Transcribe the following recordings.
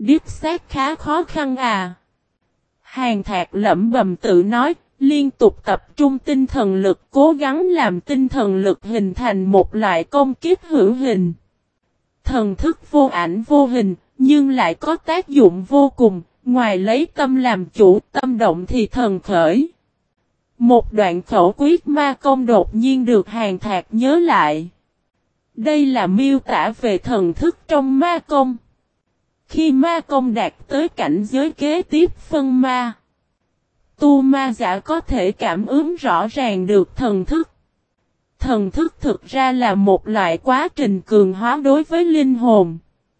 Điếp xác khá khó khăn à. Hàn Thạc lẩm bẩm tự nói, liên tục tập trung tinh thần lực cố gắng làm tinh thần lực hình thành một loại công kích hữu hình. Thần thức vô ảnh vô hình, nhưng lại có tác dụng vô cùng, ngoài lấy tâm làm chủ, tâm động thì thần khởi. Một đoạn khẩu quyết ma công đột nhiên được Hàn Thạc nhớ lại. Đây là miêu tả về thần thức trong ma công. Khi ma công đạt tới cảnh giới kế tiếp phân ma, tu ma giả có thể cảm ứng rõ ràng được thần thức. Thần thức thực ra là một loại quá trình cường hóa đối với linh hồn.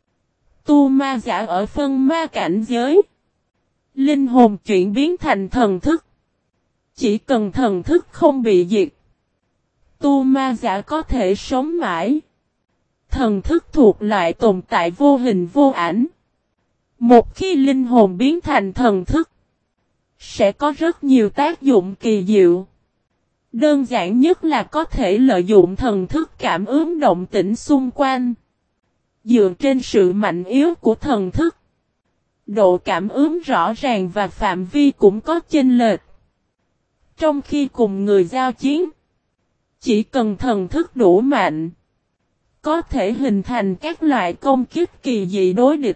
Tu ma giả ở phân ma cảnh giới, linh hồn chuyển biến thành thần thức. Chỉ cần thần thức không bị diệt, tu ma giả có thể sống mãi. Thần thức thuộc loại tồn tại vô hình vô ảnh. Một khi linh hồn biến thành thần thức, sẽ có rất nhiều tác dụng kỳ diệu. Đơn giản nhất là có thể lợi dụng thần thức cảm ứng động tĩnh xung quanh. Dựa trên sự mạnh yếu của thần thức, độ cảm ứng rõ ràng và phạm vi cũng có chênh lệch. Trong khi cùng người giao chiến, chỉ cần thần thức đủ mạnh, có thể hình thành các loại công kích kỳ dị đối địch.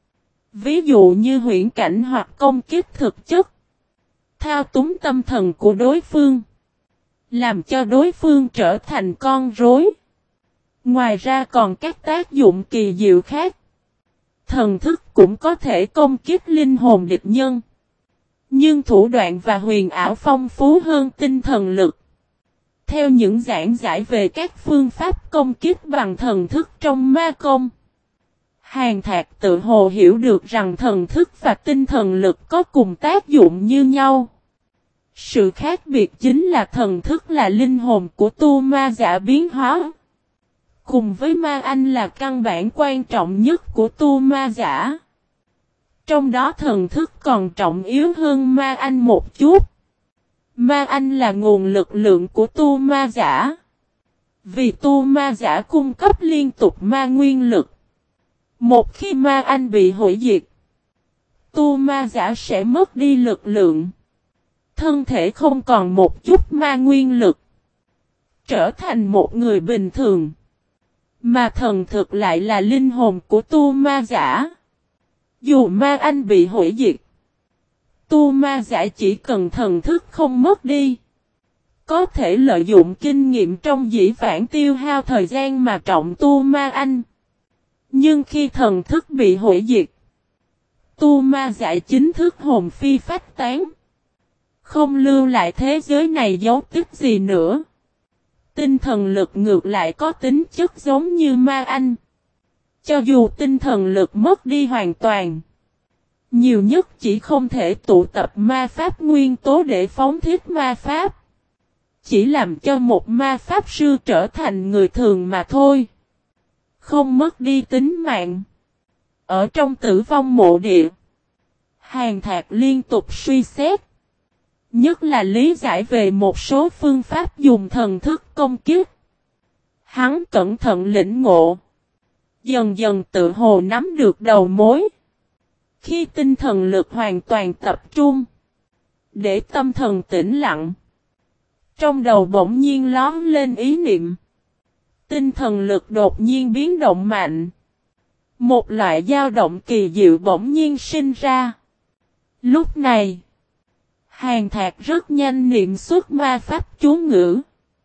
Ví dụ như huyễn cảnh hoặc công kích thực chất. Thao túng tâm thần của đối phương, làm cho đối phương trở thành con rối. Ngoài ra còn các tác dụng kỳ diệu khác. Thần thức cũng có thể công kích linh hồn địch nhân. Nhưng thủ đoạn và huyền ảo phong phú hơn tinh thần lực. Theo những giảng giải về các phương pháp công kích bằng thần thức trong ma công, Hàn Thạc tự hồ hiểu được rằng thần thức và tinh thần lực có cùng tác dụng như nhau. Sự khác biệt chính là thần thức là linh hồn của tu ma giả biến hóa. Cùng với ma anh là căn bản quan trọng nhất của tu ma giả. Trong đó thần thức còn trọng yếu hơn ma anh một chút. Ma anh là nguồn lực lượng của tu ma giả. Vì tu ma giả cung cấp liên tục ma nguyên lực. Một khi ma anh bị hủy diệt, tu ma giả sẽ mất đi lực lượng. Thân thể không còn một chút ma nguyên lực. Trở thành một người bình thường. Mà thần thực lại là linh hồn của tu ma giả. Dù ma anh bị hủy diệt, tu ma giả chỉ cần thần thức không mất đi, có thể lợi dụng kinh nghiệm trong dĩ vãng tiêu hao thời gian mà trọng tu ma anh. Nhưng khi thần thức bị hủy diệt, tu ma giả chính thức hồn phi phách tán. Không lưu lại thế giới này dấu tích gì nữa. Tinh thần lực ngược lại có tính chất giống như ma anh. Cho dù tinh thần lực mất đi hoàn toàn, nhiều nhất chỉ không thể tụ tập ma pháp nguyên tố để phóng thích ma pháp. Chỉ làm cho một ma pháp sư trở thành người thường mà thôi. Không mất đi tính mạng. Ở trong tử vong mộ địa, Hàn Thạc liên tục suy xét. Nhất là lý giải về một số phương pháp dùng thần thức công kích. Hắn cẩn thận lĩnh ngộ. Dần dần tự hồ nắm được đầu mối. Khi tinh thần lực hoàn toàn tập trung, để tâm thần tĩnh lặng, trong đầu bỗng nhiên lóe lên ý niệm. Tinh thần lực đột nhiên biến động mạnh. Một loại dao động kỳ diệu bỗng nhiên sinh ra. Lúc này, Hàn Thạc rất nhanh niệm xuất ma pháp chú ngữ.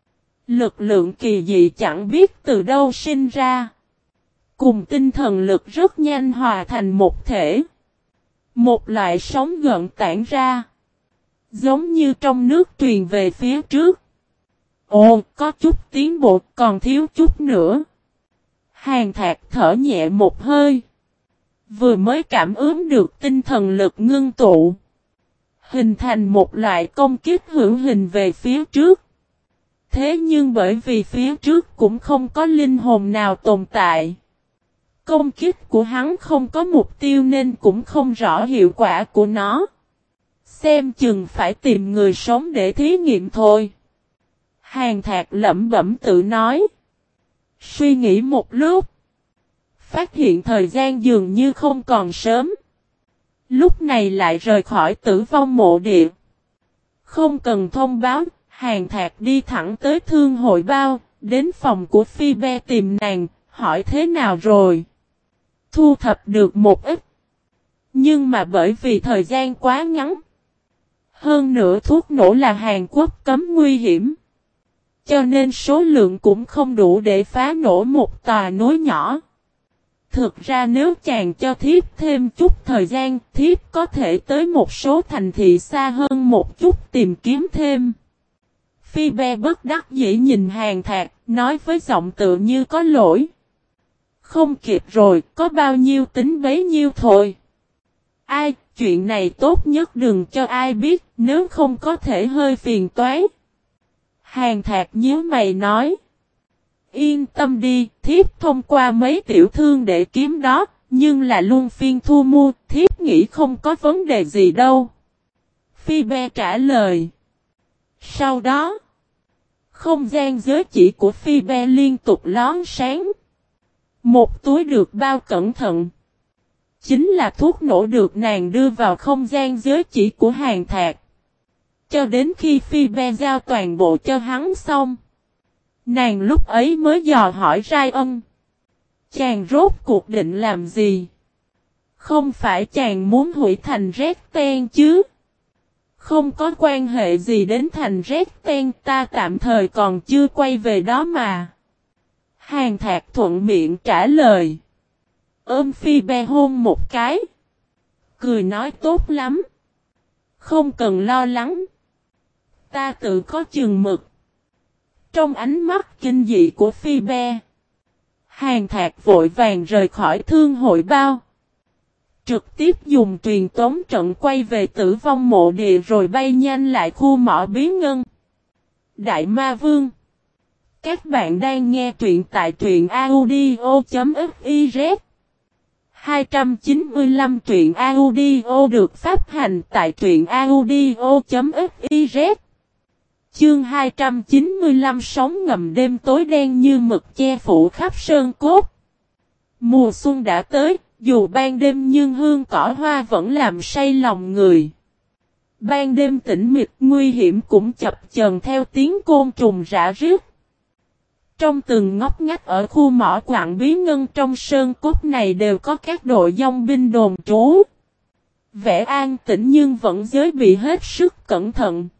Lực lượng kỳ dị chẳng biết từ đâu sinh ra. Cùng tinh thần lực rất nhanh hòa thành một thể. Một loại sóng gợn tản ra. Giống như trong nước truyền về phía trước. Ồ, có chút tiến bộ, còn thiếu chút nữa. Hàn Thạc thở nhẹ một hơi. Vừa mới cảm ứng được tinh thần lực ngưng tụ. Hình thành một loại công kích hữu hình về phía trước. Thế nhưng bởi vì phía trước cũng không có linh hồn nào tồn tại. Công kích của hắn không có mục tiêu nên cũng không rõ hiệu quả của nó. Xem chừng phải tìm người sống để thí nghiệm thôi. Hàn Thạc lẩm bẩm tự nói. Suy nghĩ một lúc. phát hiện thời gian dường như không còn sớm. Lúc này lại rời khỏi Tử Vong Mộ Địa. Không cần thông báo, Hàn Thạc đi thẳng tới Thương Hội Bao, đến phòng của Phi Be tìm nàng, hỏi thế nào rồi. Thu thập được một ít. Nhưng mà bởi vì thời gian quá ngắn. Hơn nữa thuốc nổ là Hàn Quốc cấm nguy hiểm. Cho nên số lượng cũng không đủ để phá nổ một tòa núi nhỏ. Thực ra nếu chàng cho thiếp thêm chút thời gian, thiếp có thể tới một số thành thị xa hơn một chút tìm kiếm thêm. Phi Be bất đắc dĩ nhìn Hàn Thạc, nói với giọng tự như có lỗi. Không kịp rồi, có bao nhiêu tính bấy nhiêu thôi. Ai, chuyện này tốt nhất đừng cho ai biết, nếu không có thể hơi phiền toái. Hàn Thạc nhíu mày nói. Yên tâm đi, thiếp thông qua mấy tiểu thương để kiếm đó, nhưng là luân phiên thu mua, thiếp nghĩ không có vấn đề gì đâu. Phi Be trả lời. Sau đó, không gian giới chỉ của Phi Be liên tục lón sáng. Một túi được bao cẩn thận. Chính là thuốc nổ được nàng đưa vào không gian giới chỉ của Hàn Thạc. Cho đến khi Phi Be giao toàn bộ cho hắn xong. Nàng lúc ấy mới dò hỏi Rai Ân. Chàng rốt cuộc định làm gì? Không phải chàng muốn hủy thành Rét Ten chứ? Không có quan hệ gì đến thành Rét Ten, ta tạm thời còn chưa quay về đó mà. Hàn Thạc thuận miệng trả lời. Ôm Phi Be hôn một cái. Cười nói tốt lắm. Không cần lo lắng. Ta tự có chừng mực. Trong ánh mắt kinh dị của Phi Be, Hàn Thạc vội vàng rời khỏi Thương Hội Bao. Trực tiếp dùng truyền tống trận quay về Tử Vong Mộ Địa rồi bay nhanh lại khu mỏ bí ngân. Đại Ma Vương. Các bạn đang nghe truyện tại truyện audio.fiz. 295 truyện audio được phát hành tại truyện audio.fiz. Chương 295 sóng ngầm đêm tối đen như mực che phủ khắp sơn cốt. Mùa xuân đã tới, dù ban đêm nhưng hương cỏ hoa vẫn làm say lòng người. Ban đêm tĩnh mịch nguy hiểm cũng chập chờn theo tiếng côn trùng rã rít. Trong từng ngóc ngách ở khu mỏ quặng bí ngân trong sơn cốt này đều có các đội dòng binh đồn trú. Vẻ an tĩnh nhưng vẫn giới bị hết sức cẩn thận.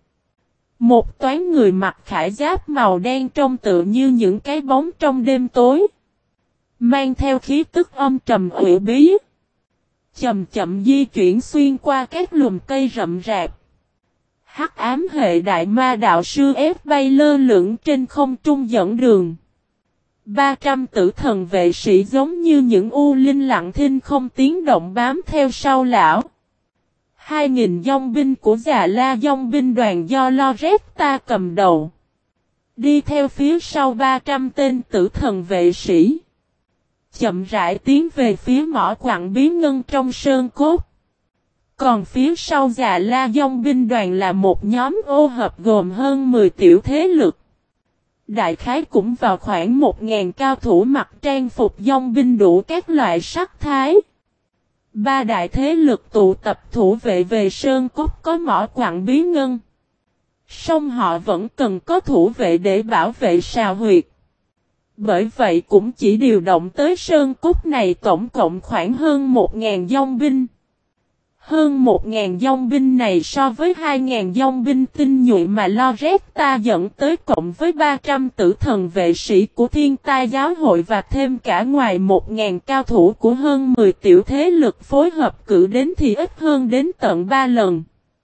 Một toán người mặc khải giáp màu đen trông tựa như những cái bóng trong đêm tối. Mang theo khí tức âm trầm ủy bí. Chậm chậm di chuyển xuyên qua các lùm cây rậm rạp. Hắc ám hệ đại ma đạo sư ép bay lơ lửng trên không trung dẫn đường. 300 tử thần vệ sĩ giống như những u linh lặng thinh không tiếng động bám theo sau lão. 2.000 dòng binh của Già La dòng binh đoàn do Loretta cầm đầu. Đi theo phía sau 300 tên tử thần vệ sĩ. Chậm rãi tiến về phía mỏ quặng bí ngân trong sơn cốt. Còn phía sau Già La dòng binh đoàn là một nhóm ô hợp gồm hơn 10 tiểu thế lực. Đại khái cũng vào khoảng 1.000 cao thủ mặc trang phục dòng binh đủ các loại sắc thái. Ba đại thế lực tụ tập thủ vệ về sơn cốt có mỏ quặng bí ngân. Song họ vẫn cần có thủ vệ để bảo vệ sào huyệt. Bởi vậy cũng chỉ điều động tới sơn cốt này tổng cộng khoảng hơn 1.000 dòng binh. Hơn 1.000 dòng binh này so với 2.000 dòng binh tinh nhuệ mà Loretta dẫn tới cộng với 300 tử thần vệ sĩ của Thiên Tai Giáo hội và thêm cả ngoài 1.000 cao thủ của hơn 10 tiểu thế lực phối hợp cử đến thì ít hơn đến tận 3 lần.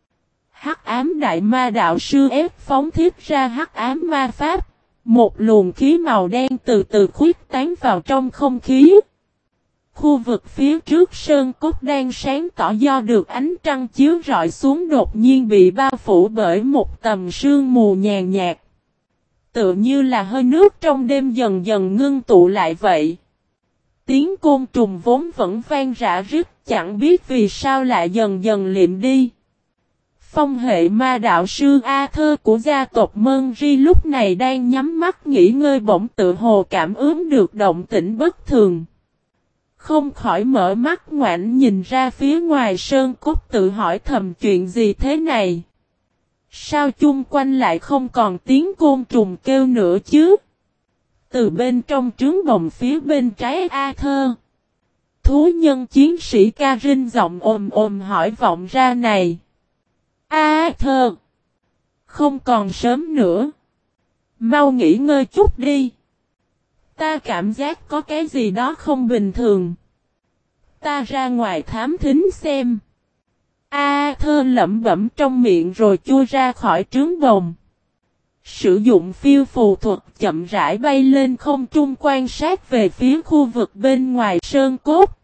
Hắc ám đại ma đạo sư ép phóng thiết ra hắc ám ma pháp, một luồng khí màu đen từ từ khuyết tán vào trong không khí. Khu vực phía trước sơn cốt đang sáng tỏ do được ánh trăng chiếu rọi xuống đột nhiên bị bao phủ bởi một tầm sương mù nhàn nhạt. Tựa như là hơi nước trong đêm dần dần ngưng tụ lại vậy. Tiếng côn trùng vốn vẫn vang rã rít, chẳng biết vì sao lại dần dần liệm đi. Phong hệ ma đạo sư A Thơ của gia tộc Mân Ri lúc này đang nhắm mắt nghỉ ngơi bỗng tự hồ cảm ứng được động tĩnh bất thường. Không khỏi mở mắt ngoảnh nhìn ra phía ngoài sơn cốt tự hỏi thầm chuyện gì thế này. Sao chung quanh lại không còn tiếng côn trùng kêu nữa chứ? Từ bên trong trướng bồng phía bên trái A Thơ. Thú nhân chiến sĩ Karin giọng ồm ồm hỏi vọng ra này. A Thơ. Không còn sớm nữa. Mau nghỉ ngơi chút đi. Ta cảm giác có cái gì đó không bình thường. Ta ra ngoài thám thính xem. A Thơ lẩm bẩm trong miệng rồi chui ra khỏi trướng bồng. Sử dụng phiêu phù thuật chậm rãi bay lên không trung quan sát về phía khu vực bên ngoài sơn cốt.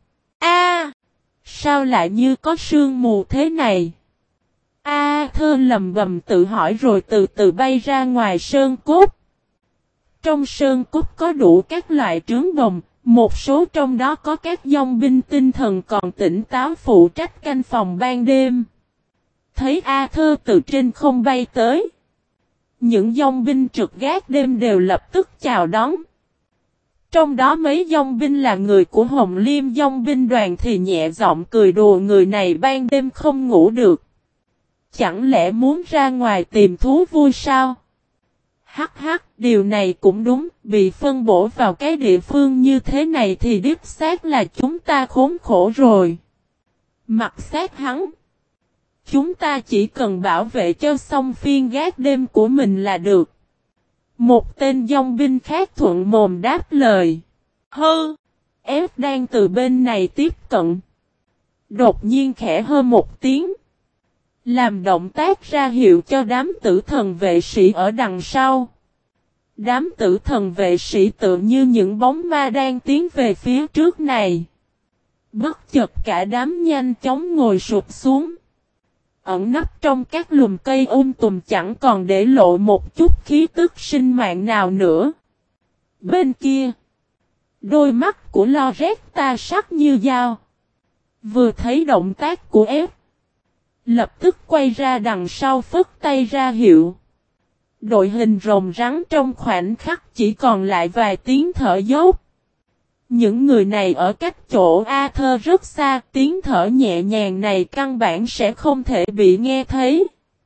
Sao lại như có sương mù thế này? A Thơ lầm bầm tự hỏi rồi từ từ bay ra ngoài sơn cốt. Trong sơn cốt có đủ các loại trướng bồng, một số trong đó có các dòng binh tinh thần còn tỉnh táo phụ trách canh phòng ban đêm. Thấy A Thơ từ trên không bay tới. Những dòng binh trực gác đêm đều lập tức chào đón. Trong đó mấy dòng binh là người của Hồng Liêm dòng binh đoàn thì nhẹ giọng cười đùa người này ban đêm không ngủ được. Chẳng lẽ muốn ra ngoài tìm thú vui sao? Hắc hắc, điều này cũng đúng, bị phân bổ vào cái địa phương như thế này thì đích xác là chúng ta khốn khổ rồi. Mặt sát hắn. Chúng ta chỉ cần bảo vệ cho xong phiên gác đêm của mình là được. Một tên dòng binh khác thuận mồm đáp lời. Hơ, F đang từ bên này tiếp cận. Đột nhiên khẽ hơ một tiếng. Làm động tác ra hiệu cho đám tử thần vệ sĩ ở đằng sau. Đám tử thần vệ sĩ tự như những bóng ma đang tiến về phía trước này. Bất chợt cả đám nhanh chóng ngồi sụp xuống. Ẩn nấp trong các lùm cây tùm chẳng còn để lộ một chút khí tức sinh mạng nào nữa. Bên kia, đôi mắt của Loretta sắc như dao. Vừa thấy động tác của F, lập tức quay ra đằng sau phất tay ra hiệu. Đội hình rồng rắn trong khoảnh khắc chỉ còn lại vài tiếng thở dốc. Những người này ở cách chỗ A Thơ rất xa, tiếng thở nhẹ nhàng này căn bản sẽ không thể bị nghe thấy.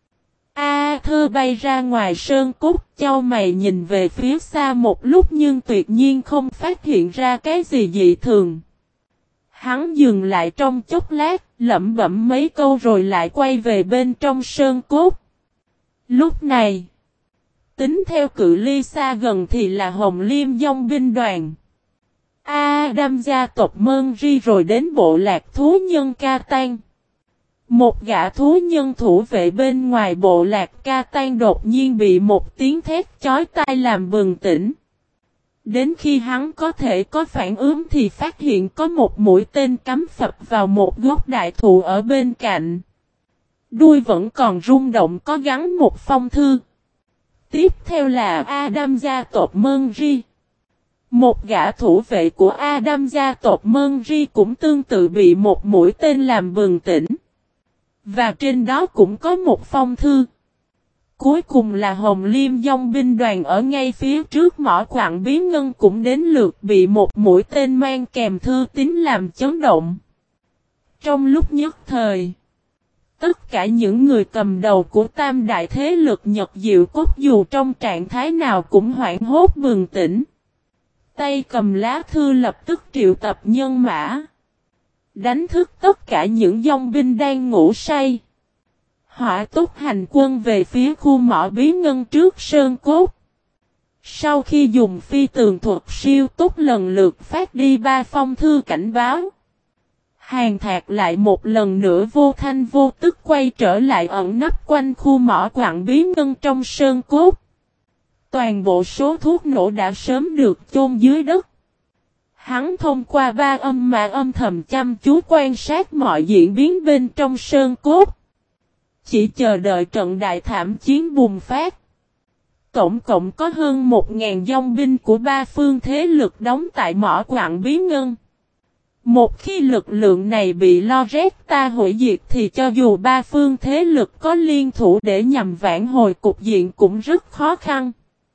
A Thơ bay ra ngoài sơn cốt, chau mày nhìn về phía xa một lúc nhưng tuyệt nhiên không phát hiện ra cái gì dị thường. Hắn dừng lại trong chốc lát, lẩm bẩm mấy câu rồi lại quay về bên trong sơn cốt. Lúc này, tính theo cự ly xa gần thì là Hồng Liêm dòng binh đoàn. Adam gia tộc Mơn Ri rồi đến bộ lạc thú nhân Ca Tan. Một gã thú nhân thủ vệ bên ngoài bộ lạc Ca Tan đột nhiên bị một tiếng thét chói tai làm bừng tỉnh. Đến khi hắn có thể có phản ứng thì phát hiện có một mũi tên cắm phập vào một gốc đại thụ ở bên cạnh. Đuôi vẫn còn rung động có gắn một phong thư. Tiếp theo là Adam gia tộc Mơn Ri. Một gã thủ vệ của Adam gia tộc Mơn Ri cũng tương tự bị một mũi tên làm bừng tỉnh. Và trên đó cũng có một phong thư. Cuối cùng là Hồng Liêm dòng binh đoàn ở ngay phía trước mỏ quặng bí ngân cũng đến lượt bị một mũi tên mang kèm thư tín làm chấn động. Trong lúc nhất thời, tất cả những người cầm đầu của tam đại thế lực Nhật Diệu Cốt dù trong trạng thái nào cũng hoảng hốt bừng tỉnh. Tay cầm lá thư lập tức triệu tập nhân mã. Đánh thức tất cả những dòng binh đang ngủ say. Hỏa tốc hành quân về phía khu mỏ bí ngân trước sơn cốt. Sau khi dùng phi tường thuật siêu tốc lần lượt phát đi 3 phong thư cảnh báo. Hàn Thạc lại một lần nữa vô thanh vô tức quay trở lại ẩn nấp quanh khu mỏ quặng bí ngân trong sơn cốt. Toàn bộ số thuốc nổ đã sớm được chôn dưới đất. Hắn thông qua 3 âm mà âm thầm chăm chú quan sát mọi diễn biến bên trong sơn cốt. Chỉ chờ đợi trận đại thảm chiến bùng phát. Tổng cộng có hơn 1.000 dòng binh của 3 phương thế lực đóng tại mỏ quặng bí ngân. Một khi lực lượng này bị Loretta hủy diệt thì cho dù 3 phương thế lực có liên thủ để nhằm vãn hồi cục diện cũng rất khó khăn.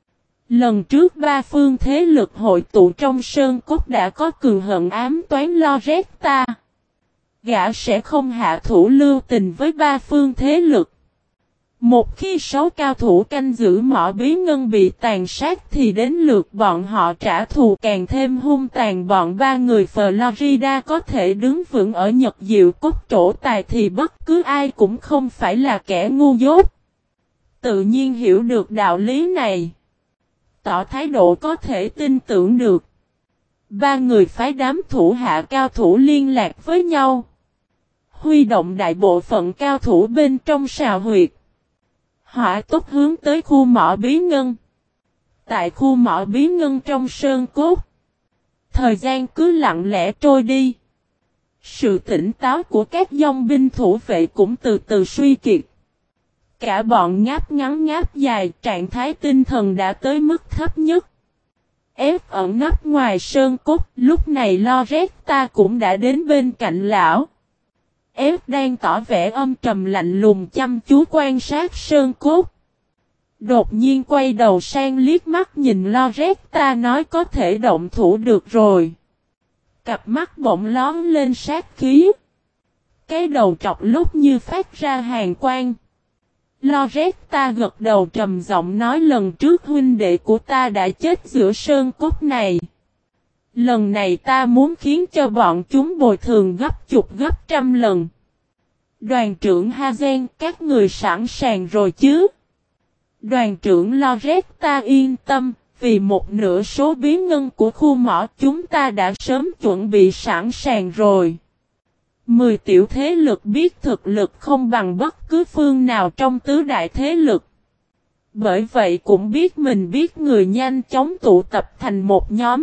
Lần trước ba phương thế lực hội tụ trong sơn cốt đã có cường hận ám toán Loretta. Gã sẽ không hạ thủ lưu tình với ba phương thế lực. Một khi 6 cao thủ canh giữ mỏ bí ngân bị tàn sát thì đến lượt bọn họ trả thù càng thêm hung tàn. Bọn ba người Florida có thể đứng vững ở Nhật Diệu Cốt trổ tài thì bất cứ ai cũng không phải là kẻ ngu dốt. Tự nhiên hiểu được đạo lý này. Tỏ thái độ có thể tin tưởng được. Ba người phái đám thủ hạ cao thủ liên lạc với nhau. Huy động đại bộ phận cao thủ bên trong sào huyệt. Hỏa tốc hướng tới khu mỏ bí ngân. Tại khu mỏ bí ngân trong sơn cốt. Thời gian cứ lặng lẽ trôi đi. Sự tỉnh táo của các dòng binh thủ vệ cũng từ từ suy kiệt. Cả bọn ngáp ngắn ngáp dài, trạng thái tinh thần đã tới mức thấp nhất. Ép ẩn nấp ngoài sơn cốt, lúc này Loretta cũng đã đến bên cạnh lão. Ép đang tỏ vẻ âm trầm lạnh lùng chăm chú quan sát sơn cốt. Đột nhiên quay đầu sang liếc mắt nhìn Loretta nói có thể động thủ được rồi. Cặp mắt bỗng lón lên sát khí. Cái đầu trọc lúc như phát ra hàn quang. Loretta gật đầu trầm giọng nói lần trước huynh đệ của ta đã chết giữa sơn cốt này. Lần này ta muốn khiến cho bọn chúng bồi thường gấp chục gấp trăm lần. Đoàn trưởng Hazen, các người sẵn sàng rồi chứ? Đoàn trưởng Loretta yên tâm, vì một nửa số bí ngân của khu mỏ chúng ta đã sớm chuẩn bị sẵn sàng rồi. 10 tiểu thế lực biết thực lực không bằng bất cứ phương nào trong tứ đại thế lực. Bởi vậy cũng biết mình biết người nhanh chóng tụ tập thành một nhóm.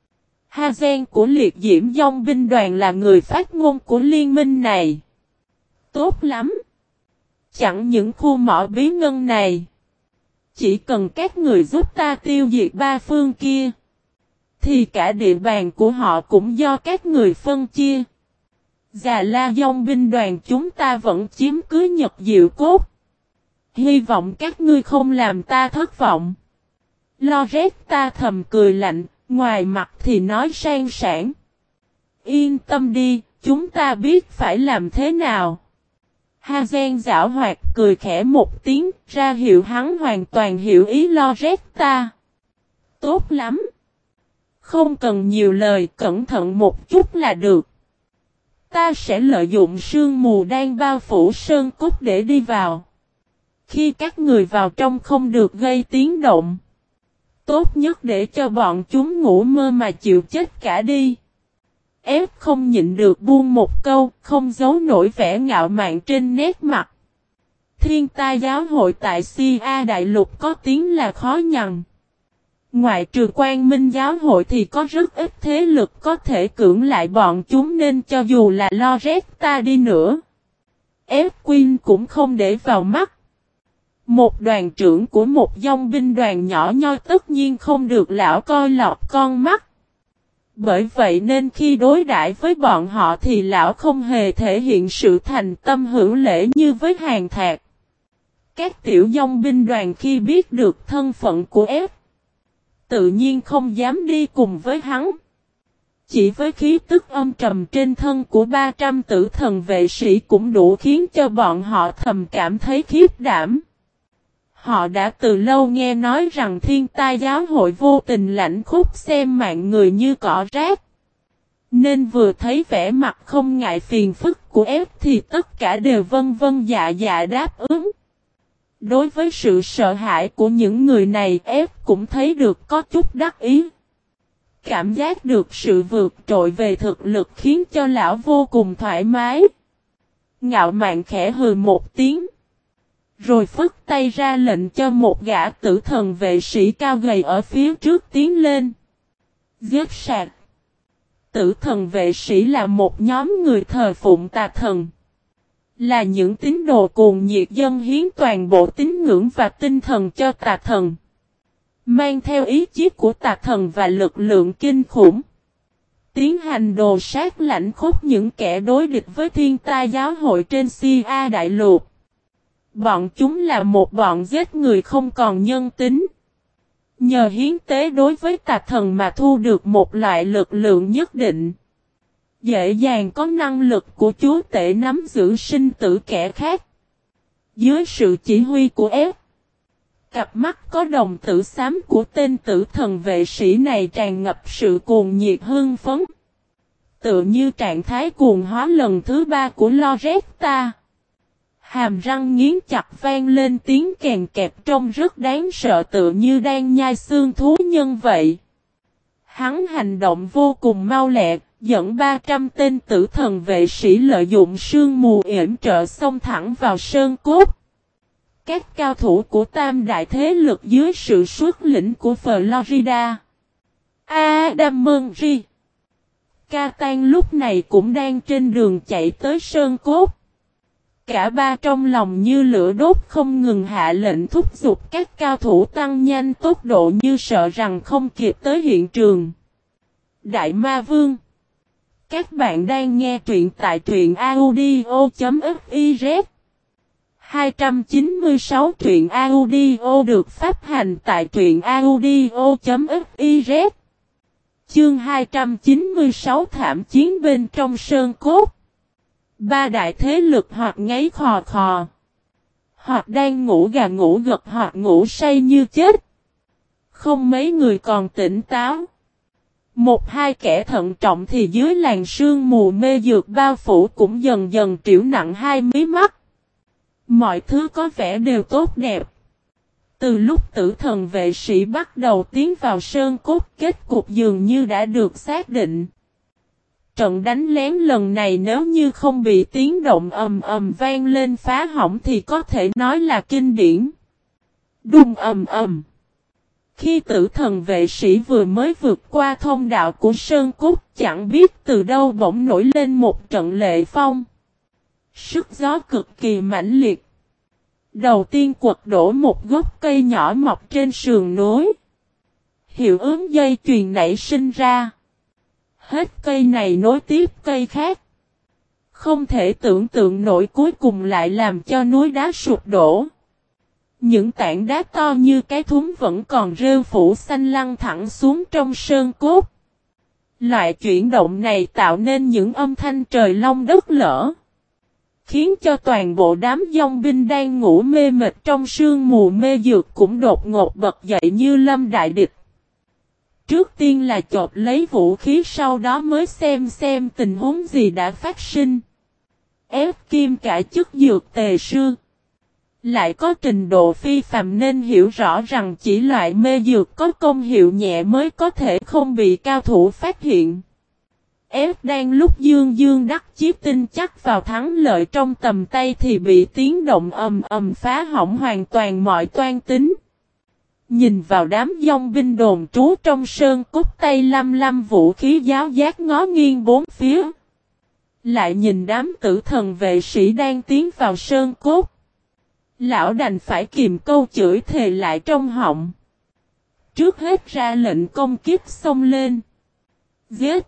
Hazen của liệt diễm dòng binh đoàn là người phát ngôn của liên minh này. Tốt lắm. Chẳng những khu mỏ bí ngân này. Chỉ cần các người giúp ta tiêu diệt ba phương kia. Thì cả địa bàn của họ cũng do các người phân chia. Già La dòng binh đoàn chúng ta vẫn chiếm cứ Nhật Diệu Cốt. Hy vọng các ngươi không làm ta thất vọng. Loretta thầm cười lạnh, ngoài mặt thì nói sang sảng. Yên tâm đi, chúng ta biết phải làm thế nào. Hazen giảo hoạt cười khẽ một tiếng, ra hiệu hắn hoàn toàn hiểu ý Loretta. Tốt lắm. Không cần nhiều lời, cẩn thận một chút là được. Ta sẽ lợi dụng sương mù đang bao phủ sơn cốt để đi vào. Khi các người vào trong không được gây tiếng động. Tốt nhất để cho bọn chúng ngủ mơ mà chịu chết cả đi. Ép không nhịn được buông một câu, không giấu nổi vẻ ngạo mạn trên nét mặt. Thiên tai giáo hội tại Sia Đại Lục có tiếng là khó nhằn. Ngoại trừ Quang Minh giáo hội thì có rất ít thế lực có thể cưỡng lại bọn chúng nên cho dù là Loretta đi nữa. Ép Queen cũng không để vào mắt. Một đoàn trưởng của một dòng binh đoàn nhỏ nhoi tất nhiên không được lão coi lọt con mắt. Bởi vậy nên khi đối đãi với bọn họ thì lão không hề thể hiện sự thành tâm hữu lễ như với Hàn Thạc. Các tiểu dòng binh đoàn khi biết được thân phận của F, tự nhiên không dám đi cùng với hắn. Chỉ với khí tức âm trầm trên thân của 300 tử thần vệ sĩ cũng đủ khiến cho bọn họ thầm cảm thấy khiếp đảm. Họ đã từ lâu nghe nói rằng thiên tai giáo hội vô tình lãnh khúc xem mạng người như cỏ rác. Nên vừa thấy vẻ mặt không ngại phiền phức của F thì tất cả đều vâng vâng dạ dạ đáp ứng. Đối với sự sợ hãi của những người này F cũng thấy được có chút đắc ý. Cảm giác được sự vượt trội về thực lực khiến cho lão vô cùng thoải mái. Ngạo mạn khẽ hừ một tiếng. Rồi phất tay ra lệnh cho một gã tử thần vệ sĩ cao gầy ở phía trước tiến lên. Giết sạc. Tử thần vệ sĩ là một nhóm người thờ phụng tà thần. Là những tín đồ cuồng nhiệt dâng hiến toàn bộ tín ngưỡng và tinh thần cho tà thần. Mang theo ý chí của tà thần và lực lượng kinh khủng. Tiến hành đồ sát lãnh khốc những kẻ đối địch với thiên tai giáo hội trên Sia Đại Lục. Bọn chúng là một bọn giết người không còn nhân tính. Nhờ hiến tế đối với tà thần mà thu được một loại lực lượng nhất định. Dễ dàng có năng lực của chúa tể nắm giữ sinh tử kẻ khác. Dưới sự chỉ huy của F, cặp mắt có đồng tử xám của tên tử thần vệ sĩ này tràn ngập sự cuồng nhiệt hưng phấn. Tựa như trạng thái cuồng hóa lần thứ 3 của Loretta. Hàm răng nghiến chặt vang lên tiếng kèn kẹp trông rất đáng sợ tựa như đang nhai xương thú nhân vậy. Hắn hành động vô cùng mau lẹ, dẫn 300 tên tử thần vệ sĩ lợi dụng sương mù yểm trợ xông thẳng vào sơn cốt. Các cao thủ của tam đại thế lực dưới sự xuất lĩnh của Florida, Adam Murray, Catan lúc này cũng đang trên đường chạy tới sơn cốt. Cả ba trong lòng như lửa đốt không ngừng hạ lệnh thúc giục các cao thủ tăng nhanh tốc độ như sợ rằng không kịp tới hiện trường. Đại Ma Vương, các bạn đang nghe truyện tại truyện audio.fiz. 296 truyện audio được phát hành tại truyện audio.fiz. Chương 296 thảm chiến bên trong sơn cốt. Ba đại thế lực hoặc ngáy khò khò, hoặc đang ngủ gà ngủ gật hoặc ngủ say như chết. Không mấy người còn tỉnh táo. Một hai kẻ thận trọng thì dưới làn sương mù mê dược bao phủ cũng dần dần trĩu nặng hai mí mắt. Mọi thứ có vẻ đều tốt đẹp. Từ lúc tử thần vệ sĩ bắt đầu tiến vào sơn cốt, kết cục dường như đã được xác định. Trận đánh lén lần này nếu như không bị tiếng động ầm ầm vang lên phá hỏng thì có thể nói là kinh điển. Đùng ầm ầm. Khi tử thần vệ sĩ vừa mới vượt qua thông đạo của sơn cốt, chẳng biết từ đâu bỗng nổi lên một trận lệ phong. Sức gió cực kỳ mãnh liệt. Đầu tiên quật đổ một gốc cây nhỏ mọc trên sườn núi. Hiệu ứng dây chuyền nảy sinh ra. Hết cây này nối tiếp cây khác. Không thể tưởng tượng nổi cuối cùng lại làm cho núi đá sụp đổ. Những tảng đá to như cái thúng vẫn còn rêu phủ xanh lăn thẳng xuống trong sơn cốt. Loại chuyển động này tạo nên những âm thanh trời long đất lở. Khiến cho toàn bộ đám dòng binh đang ngủ mê mệt trong sương mù mê dược cũng đột ngột bật dậy như lâm đại địch. Trước tiên là chộp lấy vũ khí, sau đó mới xem tình huống gì đã phát sinh. Ép kim cả chức dược tề sư. Lại có trình độ phi phàm nên hiểu rõ rằng chỉ loại mê dược có công hiệu nhẹ mới có thể không bị cao thủ phát hiện. Ép đang lúc dương đắc chí tin chắc vào thắng lợi trong tầm tay thì bị tiếng động ầm ầm phá hỏng hoàn toàn mọi toan tính. Nhìn vào đám dòng binh đồn trú trong sơn cốt tay lăm vũ khí giáo giác ngó nghiêng bốn phía. Lại nhìn đám tử thần vệ sĩ đang tiến vào sơn cốt. Lão đành phải kìm câu chửi thề lại trong họng. Trước hết ra lệnh công kích xông lên. Giết!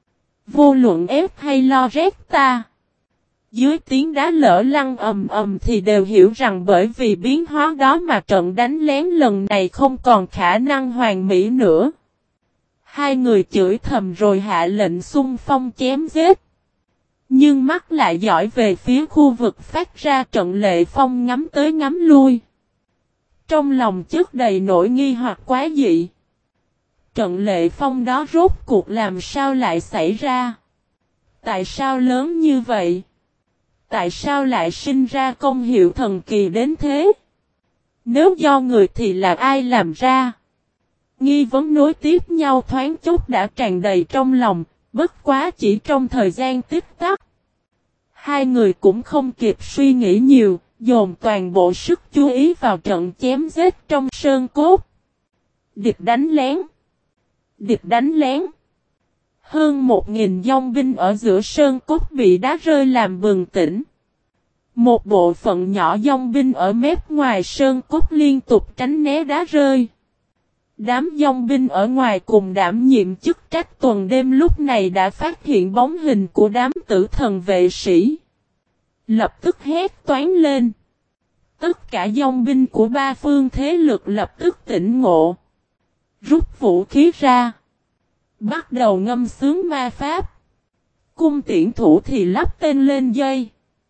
Vô luận ép hay Loretta. Dưới tiếng đá lở lăn ầm ầm thì đều hiểu rằng bởi vì biến hóa đó mà trận đánh lén lần này không còn khả năng hoàn mỹ nữa. Hai người chửi thầm rồi hạ lệnh xung phong chém giết. Nhưng mắt lại dõi về phía khu vực phát ra trận lệ phong ngắm tới ngắm lui. Trong lòng chất đầy nỗi nghi hoặc quá dị. Trận lệ phong đó rốt cuộc làm sao lại xảy ra? Tại sao lớn như vậy? Tại sao lại sinh ra công hiệu thần kỳ đến thế? Nếu do người thì là ai làm ra? Nghi vấn nối tiếp nhau thoáng chốc đã tràn đầy trong lòng, bất quá chỉ trong thời gian tích tắc. Hai người cũng không kịp suy nghĩ nhiều, dồn toàn bộ sức chú ý vào trận chém giết trong sơn cốt. Địch đánh lén. Địch đánh lén. Hơn 1000 dòng binh ở giữa sơn cốt bị đá rơi làm bừng tỉnh. Một bộ phận nhỏ dòng binh ở mép ngoài sơn cốt liên tục tránh né đá rơi. Đám dòng binh ở ngoài cùng đảm nhiệm chức trách tuần đêm lúc này đã phát hiện bóng hình của đám tử thần vệ sĩ. Lập tức hét toán lên. Tất cả dòng binh của ba phương thế lực lập tức tỉnh ngộ. vũ khí ra. Bắt đầu ngâm sướng ma pháp. Cung tiễn thủ thì lắp tên lên dây.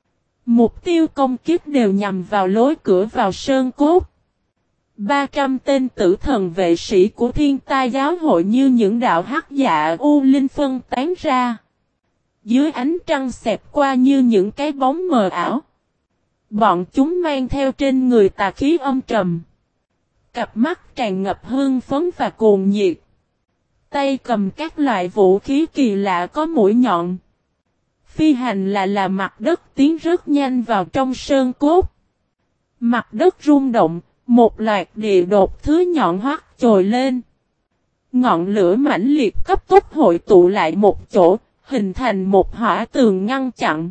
Mục tiêu công kích đều nhằm vào lối cửa vào sơn cốt. 300 tên tử thần vệ sĩ của thiên tai giáo hội như những đạo hắc dạ u linh phân tán ra. Dưới ánh trăng xẹt qua như những cái bóng mờ ảo. Bọn chúng mang theo trên người tà khí âm trầm. Cặp mắt tràn ngập hưng phấn và cuồng nhiệt. Tay cầm các loại vũ khí kỳ lạ có mũi nhọn. Phi hành là mặt đất tiến rất nhanh vào trong sơn cốt. Mặt đất rung động, một loạt địa đột thứ nhọn hoắt trồi lên. Ngọn lửa mãnh liệt cấp tốc hội tụ lại một chỗ, hình thành một hỏa tường ngăn chặn.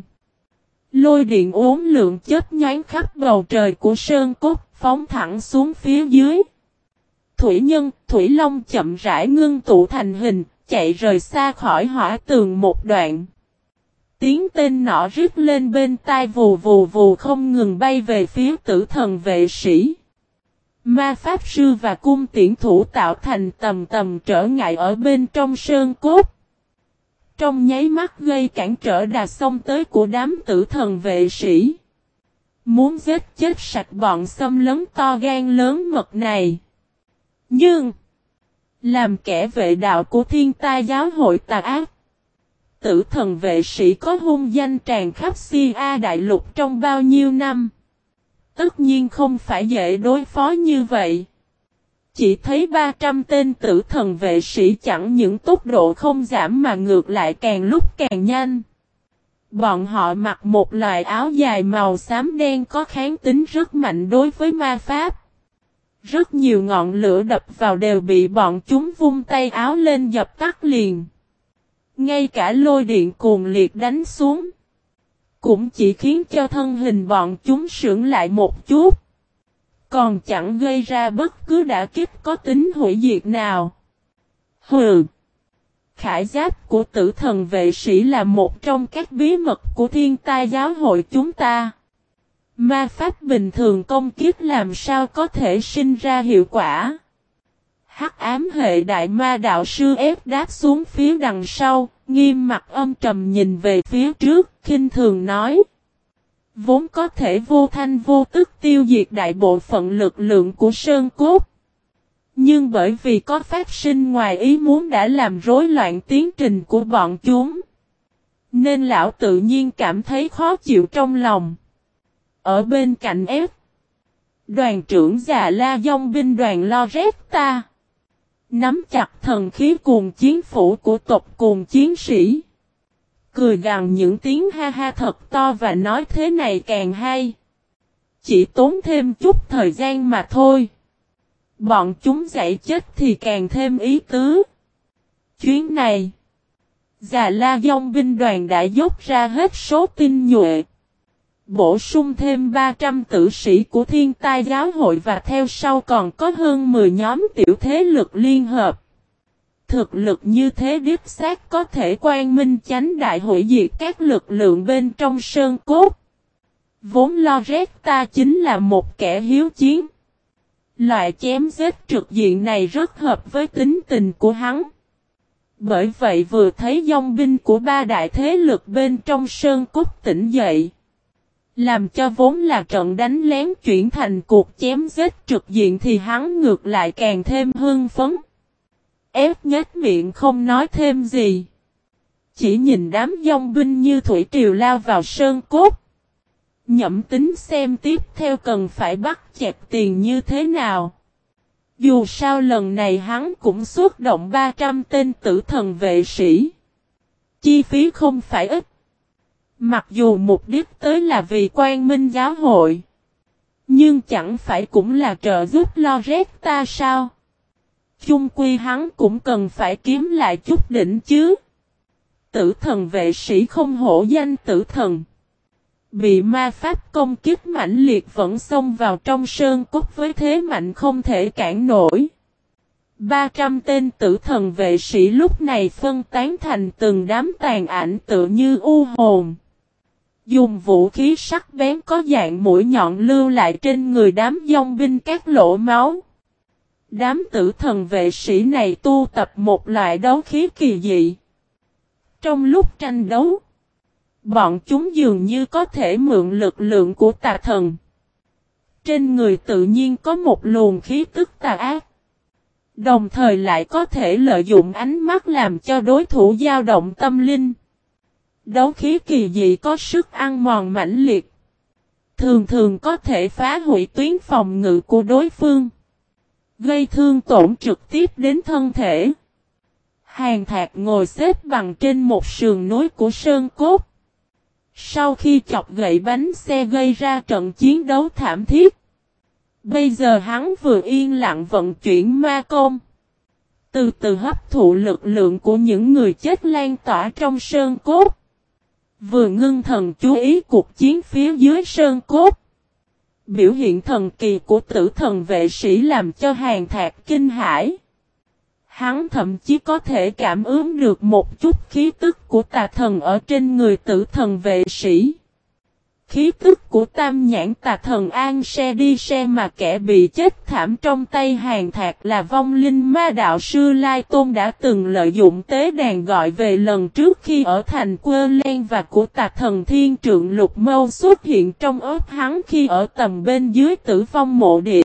Lôi điện uốn lượn chớp nhoáng khắp bầu trời của sơn cốt, phóng thẳng xuống phía dưới. Thủy nhân, thủy long chậm rãi ngưng tụ thành hình, chạy rời xa khỏi hỏa tường một đoạn. Tiếng tên nọ rít lên bên tai vù vù vù không ngừng bay về phía tử thần vệ sĩ. Ma pháp sư và cung tiễn thủ tạo thành tầm tầm trở ngại ở bên trong sơn cốt. Trong nháy mắt gây cản trở đà xông tới của đám tử thần vệ sĩ. Muốn giết chết sạch bọn xâm lấn to gan lớn mật này. Nhưng, làm kẻ vệ đạo của thiên tai giáo hội tà ác, tử thần vệ sĩ có hung danh tràn khắp Sia đại lục trong bao nhiêu năm. Tất nhiên không phải dễ đối phó như vậy. Chỉ thấy 300 tên tử thần vệ sĩ chẳng những tốc độ không giảm mà ngược lại càng lúc càng nhanh. Bọn họ mặc một loại áo dài màu xám đen có kháng tính rất mạnh đối với ma pháp. Rất nhiều ngọn lửa đập vào đều bị bọn chúng vung tay áo lên dập tắt liền. Ngay cả lôi điện cuồng liệt đánh xuống, cũng chỉ khiến cho thân hình bọn chúng sững lại một chút. Còn chẳng gây ra bất cứ đả kích có tính hủy diệt nào. Hừ! Khải giáp của tử thần vệ sĩ là một trong các bí mật của thiên tai giáo hội chúng ta. Ma pháp bình thường công kích làm sao có thể sinh ra hiệu quả. Hắc ám hệ đại ma đạo sư ép đáp xuống phía đằng sau, nghiêm mặt âm trầm nhìn về phía trước, khinh thường nói. Vốn có thể vô thanh vô tức tiêu diệt đại bộ phận lực lượng của sơn cốt. Nhưng bởi vì có phát sinh ngoài ý muốn đã làm rối loạn tiến trình của bọn chúng. Nên lão tự nhiên cảm thấy khó chịu trong lòng. Ở bên cạnh ép, đoàn trưởng già la dông binh đoàn Loretta nắm chặt thần khí cuồng chiến phủ của tộc cuồng chiến sĩ. Cười gằn những tiếng ha ha thật to và nói thế này càng hay. Chỉ tốn thêm chút thời gian mà thôi. Bọn chúng dạy chết thì càng thêm ý tứ. Chuyến này, già la dông binh đoàn đã dốc ra hết số tinh nhuệ. Bổ sung thêm 300 tử sĩ của thiên tai giáo hội và theo sau còn có hơn 10 nhóm tiểu thế lực liên hợp. Thực lực như thế đích xác có thể quang minh chánh đại hủy diệt các lực lượng bên trong sơn cốt. Vốn Loretta chính là một kẻ hiếu chiến. Loại chém giết trực diện này rất hợp với tính tình của hắn. Bởi vậy vừa thấy dòng binh của ba đại thế lực bên trong sơn cốt tỉnh dậy. Làm cho vốn là trận đánh lén chuyển thành cuộc chém giết trực diện thì hắn ngược lại càng thêm hưng phấn. Ép nhếch miệng không nói thêm gì. Chỉ nhìn đám dòng binh như thủy triều lao vào sơn cốt. Nhẩm tính xem tiếp theo cần phải bắt chẹt tiền như thế nào. Dù sao lần này hắn cũng xuất động 300 tên tử thần vệ sĩ. Chi phí không phải ít. Mặc dù mục đích tới là vì quang minh giáo hội. Nhưng chẳng phải cũng là trợ giúp Loretta sao? Chung quy hắn cũng cần phải kiếm lại chút đỉnh chứ. Tử thần vệ sĩ không hổ danh tử thần. Bị ma pháp công kích mãnh liệt vẫn xông vào trong sơn cốt với thế mạnh không thể cản nổi. 300 tên tử thần vệ sĩ lúc này phân tán thành từng đám tàn ảnh tự như u hồn. Dùng vũ khí sắc bén có dạng mũi nhọn lưu lại trên người đám dòng binh các lỗ máu. Đám tử thần vệ sĩ này tu tập một loại đấu khí kỳ dị. Trong lúc tranh đấu, bọn chúng dường như có thể mượn lực lượng của tà thần. Trên người tự nhiên có một luồng khí tức tà ác. Đồng thời lại có thể lợi dụng ánh mắt làm cho đối thủ dao động tâm linh. Đấu khí kỳ dị có sức ăn mòn mãnh liệt. Thường thường có thể phá hủy tuyến phòng ngự của đối phương. Gây thương tổn trực tiếp đến thân thể. Hàn Thạc ngồi xếp bằng trên một sườn núi của sơn cốt. Sau khi chọc gậy bánh xe gây ra trận chiến đấu thảm thiết. Bây giờ hắn vừa yên lặng vận chuyển ma công. Từ từ hấp thụ lực lượng của những người chết lan tỏa trong sơn cốt. Vừa ngưng thần chú ý cuộc chiến phía dưới sơn cốt. Biểu hiện thần kỳ của tử thần vệ sĩ làm cho Hàn Thạc kinh hãi. Hắn thậm chí có thể cảm ứng được một chút khí tức của tà thần ở trên người tử thần vệ sĩ. Khí tức của tam nhãn tà thần an xe đi xe mà kẻ bị chết thảm trong tay Hàn Thạc là vong linh ma đạo sư Lai Tôn đã từng lợi dụng tế đàn gọi về lần trước khi ở thành Quơ Len và của tà thần thiên trượng lục mâu xuất hiện trong ớt hắn khi ở tầm bên dưới tử vong mộ địa.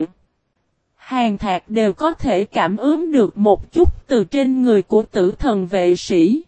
Hàn Thạc đều có thể cảm ứng được một chút từ trên người của tử thần vệ sĩ.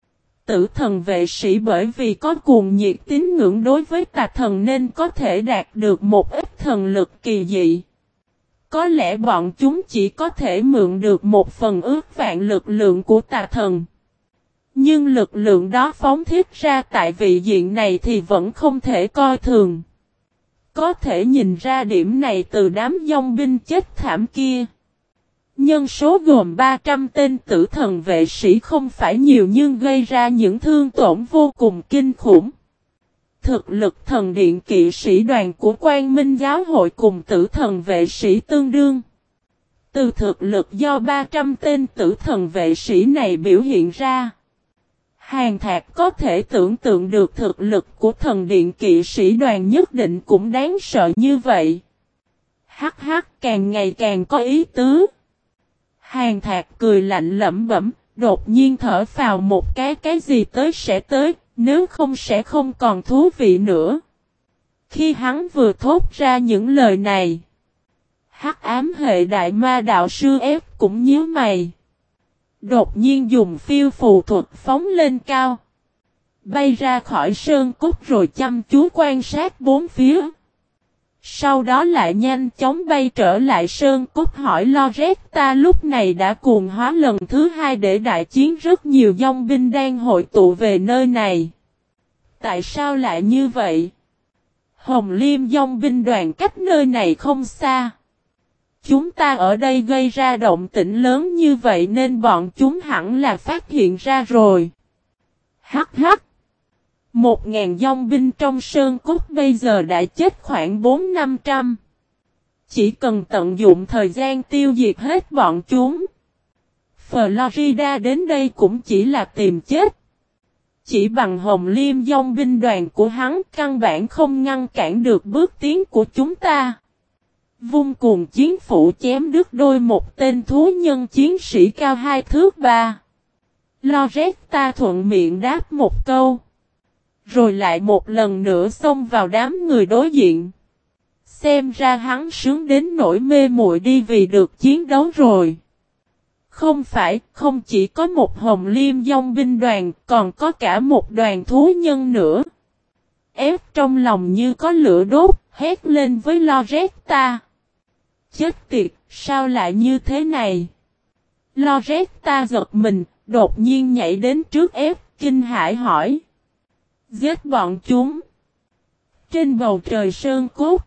Tử thần vệ sĩ bởi vì có cuồng nhiệt tín ngưỡng đối với tà thần nên có thể đạt được một ít thần lực kỳ dị. Có lẽ bọn chúng chỉ có thể mượn được một phần ước vạn lực lượng của tà thần. Nhưng lực lượng đó phóng thiết ra tại vị diện này thì vẫn không thể coi thường. Có thể nhìn ra điểm này từ đám dòng binh chết thảm kia. Nhân số gồm 300 tên tử thần vệ sĩ không phải nhiều nhưng gây ra những thương tổn vô cùng kinh khủng. Thực lực thần điện kỵ sĩ đoàn của Quang Minh giáo hội cùng tử thần vệ sĩ tương đương. Từ thực lực do 300 tên tử thần vệ sĩ này biểu hiện ra, Hàn Thạc có thể tưởng tượng được thực lực của thần điện kỵ sĩ đoàn nhất định cũng đáng sợ như vậy. Hắc hắc càng ngày càng có ý tứ. Hàn Thạc cười lạnh lẩm bẩm, đột nhiên thở phào một cái gì tới sẽ tới, nếu không sẽ không còn thú vị nữa. Khi hắn vừa thốt ra những lời này, Hắc ám hệ đại ma đạo sư ép cũng nhíu mày. Đột nhiên dùng phiêu phù thuật phóng lên cao. Bay ra khỏi sơn cốt rồi chăm chú quan sát bốn phía. Sau đó lại nhanh chóng bay trở lại sơn cốt hỏi Loretta lúc này đã cuồng hóa lần thứ hai để đại chiến rất nhiều dòng binh đang hội tụ về nơi này. Tại sao lại như vậy? Hồng Liêm dòng binh đoàn cách nơi này không xa. Chúng ta ở đây gây ra động tĩnh lớn như vậy nên bọn chúng hẳn là phát hiện ra rồi. Hắc hắc. 1000 dòng binh trong sơn cốt bây giờ đã chết khoảng 400-500. Chỉ cần tận dụng thời gian tiêu diệt hết bọn chúng. Florida đến đây cũng chỉ là tìm chết. Chỉ bằng Hồng Liêm dòng binh đoàn của hắn căn bản không ngăn cản được bước tiến của chúng ta. Vung cuồng chiến phủ chém đứt đôi một tên thú nhân chiến sĩ cao 2 thước 3. Loretta thuận miệng đáp một câu. Rồi lại một lần nữa xông vào đám người đối diện. Xem ra hắn sướng đến nỗi mê muội đi vì được chiến đấu rồi. Không phải, không chỉ có một Hồng Liêm dòng binh đoàn, còn có cả một đoàn thú nhân nữa. Ép trong lòng như có lửa đốt, hét lên với Loretta. Chết tiệt, sao lại như thế này? Loretta giật mình, đột nhiên nhảy đến trước ép, kinh hãi hỏi. Giết bọn chúng. Trên bầu trời sơn cốt,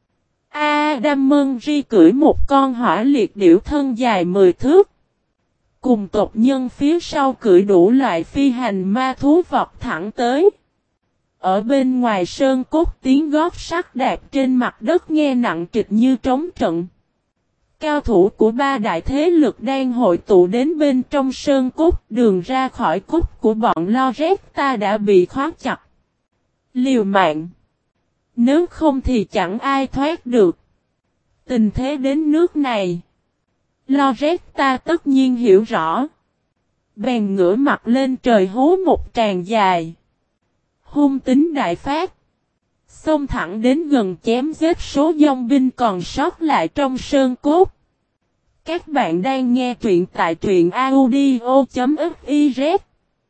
Adam Murray cưỡi một con hỏa liệt điểu thân dài 10 thước. Cùng tộc nhân phía sau cưỡi đủ loại phi hành ma thú vọt thẳng tới. Ở bên ngoài sơn cốt tiếng gót sắt đạp trên mặt đất nghe nặng trịch như trống trận. Cao thủ của ba đại thế lực đang hội tụ đến bên trong sơn cốt, đường ra khỏi cốt của bọn Loretta đã bị khóa chặt. Liều mạng. Nếu không thì chẳng ai thoát được. Tình thế đến nước này. Loretta tất nhiên hiểu rõ. Bèn ngửa mặt lên trời hú một tràng dài. Hung tính đại phát. Xông thẳng đến gần chém giết số dòng binh còn sót lại trong sơn cốt. Các bạn đang nghe truyện tại truyện audio.fiz.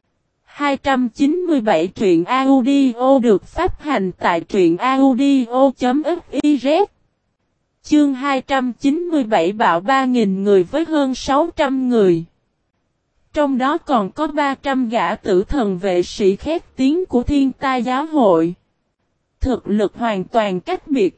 297 truyện audio được phát hành tại truyện audio.fiz. Chương 297 bạo 3.000 người với hơn 600 người. Trong đó còn có 300 gã tử thần vệ sĩ khét tiếng của Thiên Tai giáo hội. Thực lực hoàn toàn cách biệt.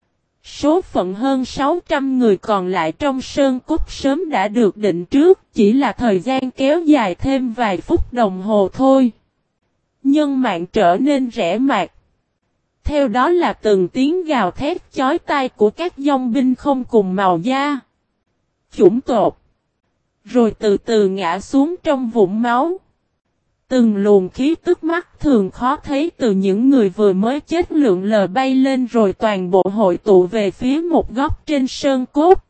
Số phận hơn 600 người còn lại trong sơn cốt sớm đã được định trước, chỉ là thời gian kéo dài thêm vài phút đồng hồ thôi. Nhân mạng trở nên rẻ mạt. Theo đó là từng tiếng gào thét chói tai của các dòng binh không cùng màu da, chủng tộc. Rồi từ từ ngã xuống trong vũng máu. Từng luồng khí tức mắt thường khó thấy từ những người vừa mới chết lượn lờ bay lên rồi toàn bộ hội tụ về phía một góc trên sơn cốt.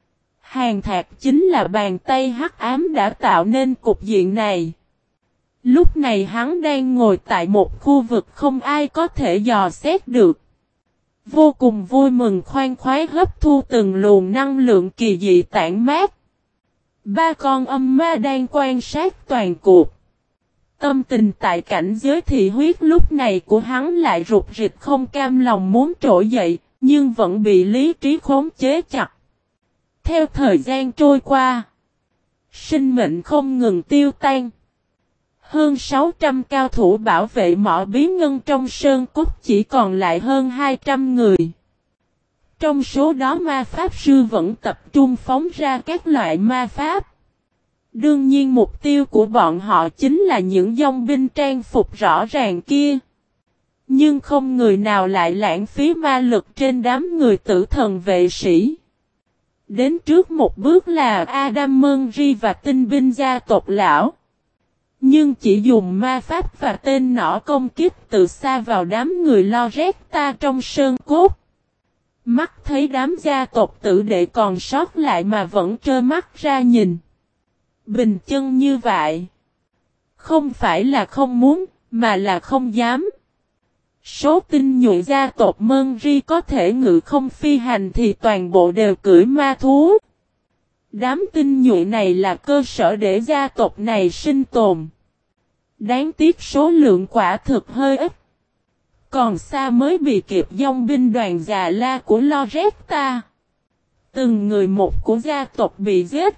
Hàn Thạc chính là bàn tay hắc ám đã tạo nên cục diện này. Lúc này hắn đang ngồi tại một khu vực không ai có thể dò xét được. Vô cùng vui mừng khoan khoái hấp thu từng luồng năng lượng kỳ dị tản mát. Ba con âm ma đang quan sát toàn cuộc. Tâm tình tại cảnh giới thị huyết lúc này của hắn lại rụt rịch không cam lòng muốn trỗi dậy, nhưng vẫn bị lý trí khống chế chặt. Theo thời gian trôi qua, sinh mệnh không ngừng tiêu tan. Hơn 600 cao thủ bảo vệ mỏ bí ngân trong sơn cốt chỉ còn lại hơn 200 người. Trong số đó ma pháp sư vẫn tập trung phóng ra các loại ma pháp. Đương nhiên mục tiêu của bọn họ chính là những dòng binh trang phục rõ ràng kia. Nhưng không người nào lại lãng phí ma lực trên đám người tử thần vệ sĩ. Đến trước một bước là Adam Murray và tinh binh gia tộc lão. Nhưng chỉ dùng ma pháp và tên nỏ công kích từ xa vào đám người Loretta trong sơn cốt. Mắt thấy đám gia tộc tử đệ còn sót lại mà vẫn trơ mắt ra nhìn. Bình chân như vậy. Không phải là không muốn, mà là không dám. Số tinh nhuệ gia tộc Murray có thể ngự không phi hành thì toàn bộ đều cưỡi ma thú. Đám tinh nhuệ này là cơ sở để gia tộc này sinh tồn. Đáng tiếc số lượng quả thực hơi ít. Còn xa mới bị kịp dòng binh đoàn già la của Loretta. Từng người một của gia tộc bị giết.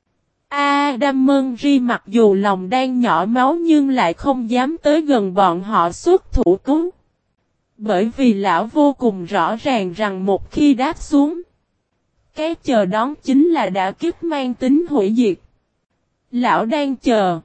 Adam Murray mặc dù lòng đang nhỏ máu nhưng lại không dám tới gần bọn họ xuất thủ cứu. Bởi vì lão vô cùng rõ ràng rằng một khi đáp xuống, cái chờ đón chính là đả kích mang tính hủy diệt. Lão đang chờ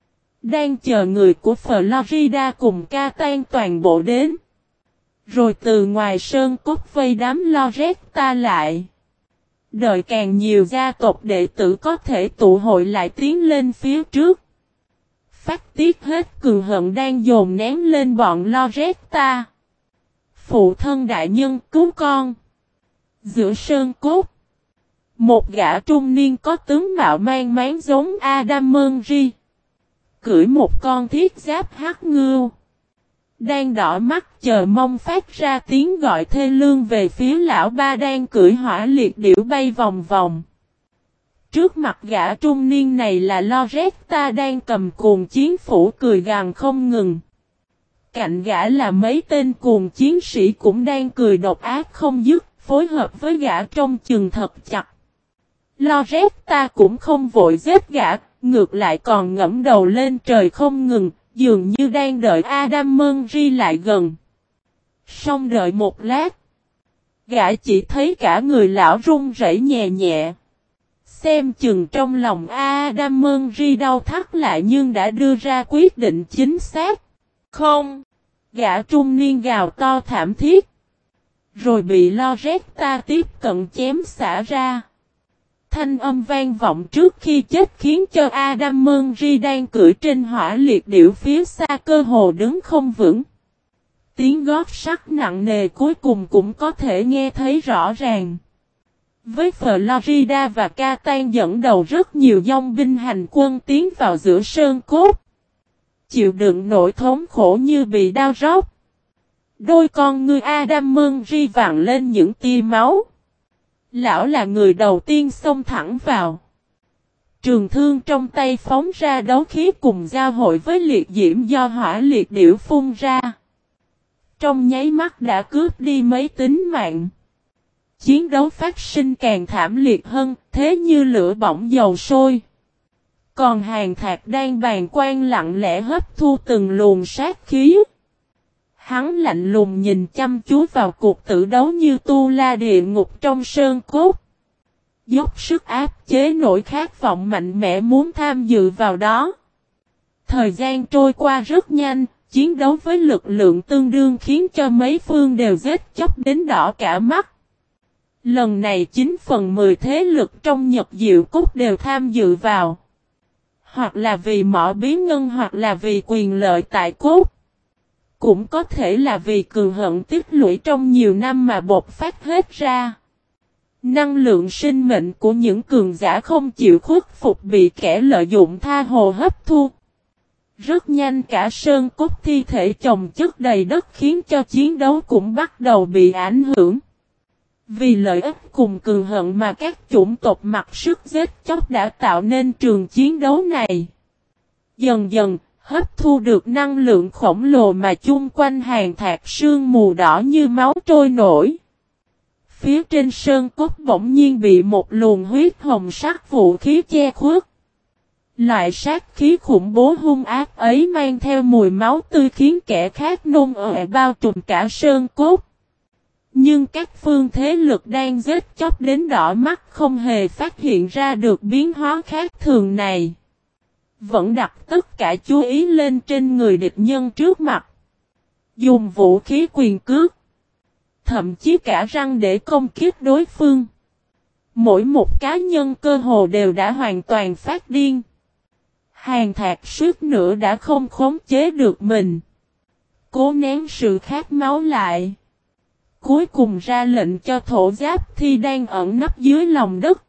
người của Florida cùng Catan toàn bộ đến. Rồi từ ngoài sơn cốt vây đám Loretta lại. Đợi càng nhiều gia tộc đệ tử có thể tụ hội lại tiến lên phía trước. Phát tiết hết cường hận đang dồn nén lên bọn Loretta. Phụ thân đại nhân cứu con. Giữa sơn cốt, một gã trung niên có tướng mạo mang máng giống Adam Murray, cưỡi một con thiết giáp hắc ngưu, đang đỏ mắt chờ mong phát ra tiếng gọi thê lương về phía lão ba đang cưỡi hỏa liệt điểu bay vòng vòng. Trước mặt gã trung niên này là Loretta đang cầm cuồng chiến phủ cười gằn không ngừng. Cạnh gã là mấy tên cuồng chiến sĩ cũng đang cười độc ác không dứt, phối hợp với gã trông chừng thật chặt. Loretta cũng không vội giết gã, ngược lại còn ngẫm đầu lên trời không ngừng, dường như đang đợi Adam Murray lại gần. Xong đợi một lát, gã chỉ thấy cả người lão run rẩy nhẹ nhẹ. Xem chừng trong lòng Adam Murray đau thắt lại nhưng đã đưa ra quyết định chính xác. Không! Gã trung niên gào to thảm thiết. Rồi bị Loretta tiếp cận chém xả ra. Thanh âm vang vọng trước khi chết khiến cho Adam Murray đang cưỡi trên hỏa liệt điểu phía xa cơ hồ đứng không vững. Tiếng gót sắt nặng nề cuối cùng cũng có thể nghe thấy rõ ràng. Với Florida và Catan dẫn đầu rất nhiều dòng binh hành quân tiến vào giữa sơn cốt. Chịu đựng nỗi thống khổ như bị đau róc. Đôi con ngươi Adam Murray vặn lên những tia máu. Lão là người đầu tiên xông thẳng vào. Trường thương trong tay phóng ra đấu khí cùng giao hội với liệt diễm do hỏa liệt điểu phun ra. Trong nháy mắt đã cướp đi mấy tính mạng. Chiến đấu phát sinh càng thảm liệt hơn, thế như lửa bỏng dầu sôi. Còn Hàn Thạc đang bàng quan lặng lẽ hấp thu từng luồng sát khí. Hắn lạnh lùng nhìn chăm chú vào cuộc tử đấu như tu la địa ngục trong sơn cốt. Dốc sức áp chế nỗi khát vọng mạnh mẽ muốn tham dự vào đó. Thời gian trôi qua rất nhanh, chiến đấu với lực lượng tương đương khiến cho mấy phương đều giết chóc đến đỏ cả mắt. Lần này 9/10 thế lực trong Nhật Diệu Cốt đều tham dự vào. Hoặc là vì mỏ bí ngân hoặc là vì quyền lợi tại cốt. Cũng có thể là vì cường hận tích lũy trong nhiều năm mà bộc phát hết ra. Năng lượng sinh mệnh của những cường giả không chịu khuất phục bị kẻ lợi dụng tha hồ hấp thu. Rất nhanh cả sơn cốt thi thể chồng chất đầy đất khiến cho chiến đấu cũng bắt đầu bị ảnh hưởng. Vì lợi ích cùng cường hận mà các chủng tộc mặc sức giết chóc đã tạo nên trường chiến đấu này. Dần dần, hấp thu được năng lượng khổng lồ mà chung quanh Hàn Thạc sương mù đỏ như máu trôi nổi. Phía trên sơn cốt bỗng nhiên bị một luồng huyết hồng sắc vũ khí che khuất. Loại sát khí khủng bố hung ác ấy mang theo mùi máu tươi khiến kẻ khác nôn ọe bao trùm cả sơn cốt. Nhưng các phương thế lực đang giết chóc đến đỏ mắt không hề phát hiện ra được biến hóa khác thường này. Vẫn đặt tất cả chú ý lên trên người địch nhân trước mặt. Dùng vũ khí quyền cước. Thậm chí cả răng để công kích đối phương. Mỗi một cá nhân cơ hồ đều đã hoàn toàn phát điên. Hàn Thạc suýt nữa đã không khống chế được mình. Cố nén sự khát máu lại. Cuối cùng ra lệnh cho thổ giáp thi đang ẩn nấp dưới lòng đất.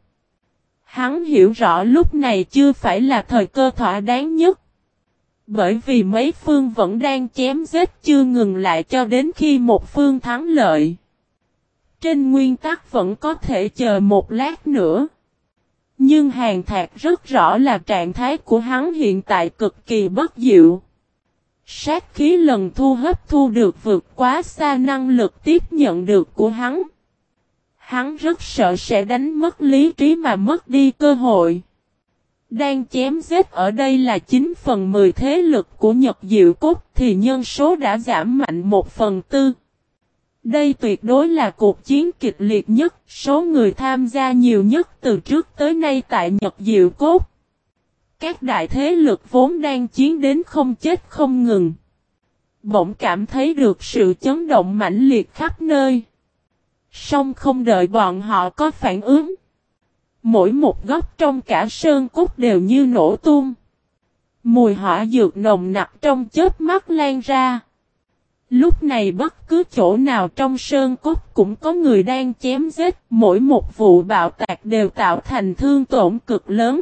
Hắn hiểu rõ lúc này chưa phải là thời cơ thỏa đáng nhất. Bởi vì mấy phương vẫn đang chém giết chưa ngừng lại cho đến khi một phương thắng lợi. Trên nguyên tắc vẫn có thể chờ một lát nữa. Nhưng Hàn Thạc rất rõ là trạng thái của hắn hiện tại cực kỳ bất diệu. Sát khí lần hấp thu được vượt quá xa năng lực tiếp nhận được của hắn. Hắn rất sợ sẽ đánh mất lý trí mà mất đi cơ hội. Đang chém giết ở đây là 9/10 thế lực của Nhật Diệu Cốt thì nhân số đã giảm mạnh 1/4. Đây tuyệt đối là cuộc chiến kịch liệt nhất, số người tham gia nhiều nhất từ trước tới nay tại Nhật Diệu Cốt. Các đại thế lực vốn đang chiến đến không chết không ngừng. Bỗng cảm thấy được sự chấn động mãnh liệt khắp nơi. Song không đợi bọn họ có phản ứng. Mỗi một góc trong cả sơn cốt đều như nổ tung. Mùi hỏa dược nồng nặc trong chớp mắt lan ra. Lúc này bất cứ chỗ nào trong sơn cốt cũng có người đang chém giết. Mỗi một vụ bạo tạc đều tạo thành thương tổn cực lớn.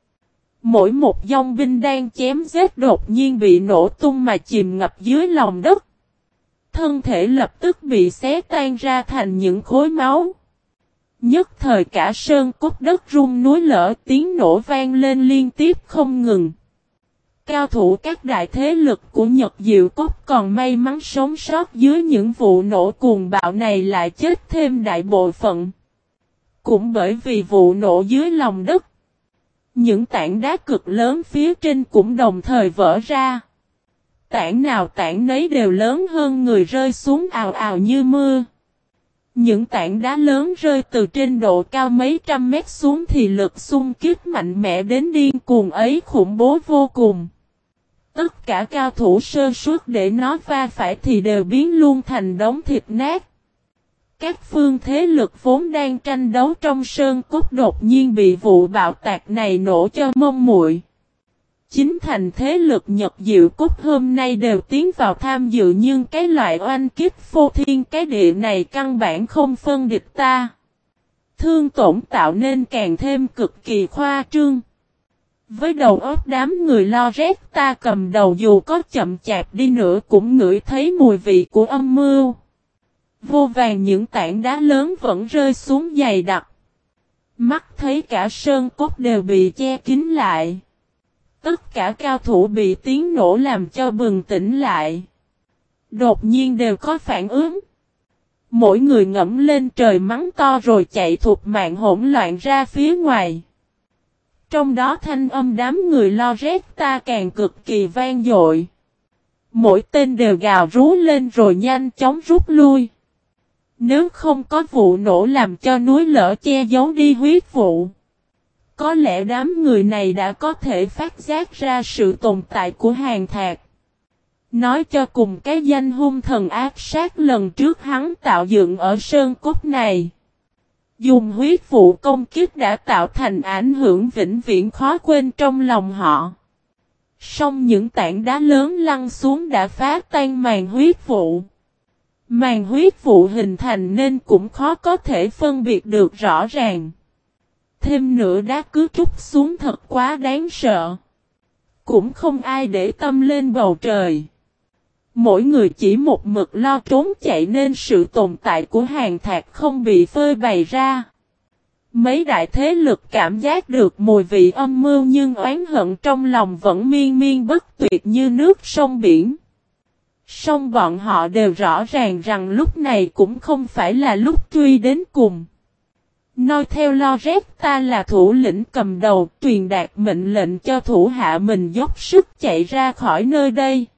Mỗi một dòng binh đang chém giết đột nhiên bị nổ tung mà chìm ngập dưới lòng đất. Thân thể lập tức bị xé tan ra thành những khối máu. Nhất thời cả sơn cốt đất rung núi lở, tiếng nổ vang lên liên tiếp không ngừng. Cao thủ các đại thế lực của Nhật Diệu Cốt còn may mắn sống sót dưới những vụ nổ cuồng bạo này lại chết thêm đại bộ phận. Cũng bởi vì vụ nổ dưới lòng đất, những tảng đá cực lớn phía trên cũng đồng thời vỡ ra. Tảng nào tảng nấy đều lớn hơn người rơi xuống ào ào như mưa. Những tảng đá lớn rơi từ trên độ cao mấy trăm mét xuống thì lực xung kích mạnh mẽ đến điên cuồng ấy khủng bố vô cùng. Tất cả cao thủ sơ suất để nó va phải thì đều biến luôn thành đống thịt nát. Các phương thế lực vốn đang tranh đấu trong sơn cốt đột nhiên bị vụ bạo tạc này nổ cho mông muội. Chính thành thế lực Nhật Diệu Cốt hôm nay đều tiến vào tham dự nhưng cái loại oanh kích phô thiên cái địa này căn bản không phân địch ta. Thương tổn tạo nên càng thêm cực kỳ khoa trương. Với đầu óc đám người lo rét ta cầm đầu dù có chậm chạp đi nữa cũng ngửi thấy mùi vị của âm mưu. Vô vàn những tảng đá lớn vẫn rơi xuống dày đặc. Mắt thấy cả sơn cốt đều bị che kín lại. Tất cả cao thủ bị tiếng nổ làm cho bừng tỉnh lại. Đột nhiên đều có phản ứng. Mỗi người ngẫm lên trời mắng to rồi chạy thục mạng hỗn loạn ra phía ngoài. Trong đó thanh âm đám người lo rét ta càng cực kỳ vang dội. Mỗi tên đều gào rú lên rồi nhanh chóng rút lui. Nếu không có vụ nổ làm cho núi lở che giấu đi huyết vụ, có lẽ đám người này đã có thể phát giác ra sự tồn tại của Hàn Thạc. Nói cho cùng cái danh hung thần ác sát lần trước hắn tạo dựng ở sơn cốt này. Dùng huyết vụ công kích đã tạo thành ảnh hưởng vĩnh viễn khó quên trong lòng họ. Song những tảng đá lớn lăn xuống đã phá tan màn huyết vụ. Màn huyết vụ hình thành nên cũng khó có thể phân biệt được rõ ràng. Thêm nữa đá cứ trút xuống thật quá đáng sợ. Cũng không ai để tâm lên bầu trời. Mỗi người chỉ một mực lo trốn chạy nên sự tồn tại của Hàn Thạc không bị phơi bày ra. Mấy đại thế lực cảm giác được mùi vị âm mưu nhưng oán hận trong lòng vẫn miên miên bất tuyệt như nước sông biển. Song bọn họ đều rõ ràng rằng lúc này cũng không phải là lúc truy đến cùng. Nói theo lo rét ta là thủ lĩnh cầm đầu truyền đạt mệnh lệnh cho thủ hạ mình dốc sức chạy ra khỏi nơi đây.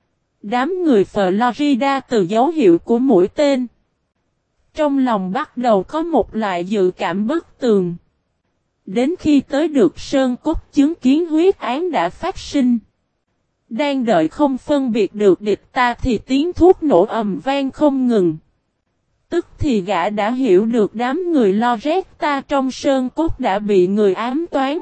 Đám người Florida từ dấu hiệu của mũi tên. Trong lòng bắt đầu có một loại dự cảm bất tường. Đến khi tới được sơn cốt chứng kiến huyết án đã phát sinh. Đang đợi không phân biệt được địch ta thì tiếng thuốc nổ ầm vang không ngừng. Tức thì gã đã hiểu được đám người lo rét ta trong sơn cốt đã bị người ám toán.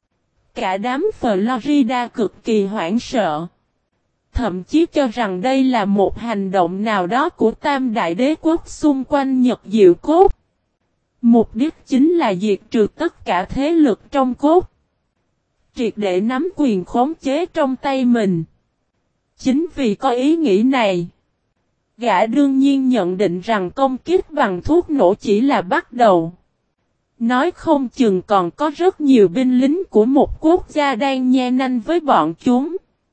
Cả đám Florida cực kỳ hoảng sợ. Thậm chí cho rằng đây là một hành động nào đó của tam đại đế quốc xung quanh Nhật Diệu Cốt. Mục đích chính là diệt trừ tất cả thế lực trong cốt. Triệt để nắm quyền khống chế trong tay mình. Chính vì có ý nghĩ này, gã đương nhiên nhận định rằng công kích bằng thuốc nổ chỉ là bắt đầu. Nói không chừng còn có rất nhiều binh lính của một quốc gia đang nhe nanh với bọn chúng.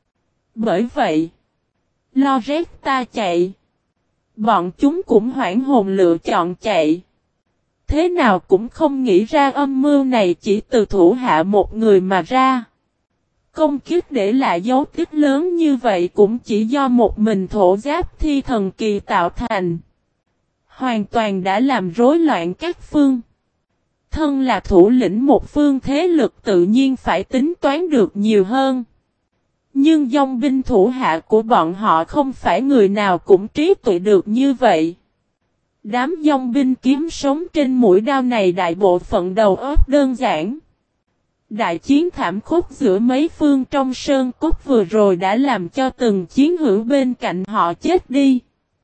Bởi vậy, lo rét ta chạy. Bọn chúng cũng hoảng hồn lựa chọn chạy. Thế nào cũng không nghĩ ra âm mưu này chỉ từ thủ hạ một người mà ra. Công kích để lại dấu tích lớn như vậy cũng chỉ do một mình thổ giáp thi thần kỳ tạo thành. Hoàn toàn đã làm rối loạn các phương. Thân là thủ lĩnh một phương thế lực tự nhiên phải tính toán được nhiều hơn. Nhưng dòng binh thủ hạ của bọn họ không phải người nào cũng trí tuệ được như vậy. Đám dòng binh kiếm sống trên mũi đao này đại bộ phận đầu óc đơn giản. Đại chiến thảm khốc giữa mấy phương trong sơn cốt vừa rồi đã làm cho từng chiến hữu bên cạnh họ chết đi.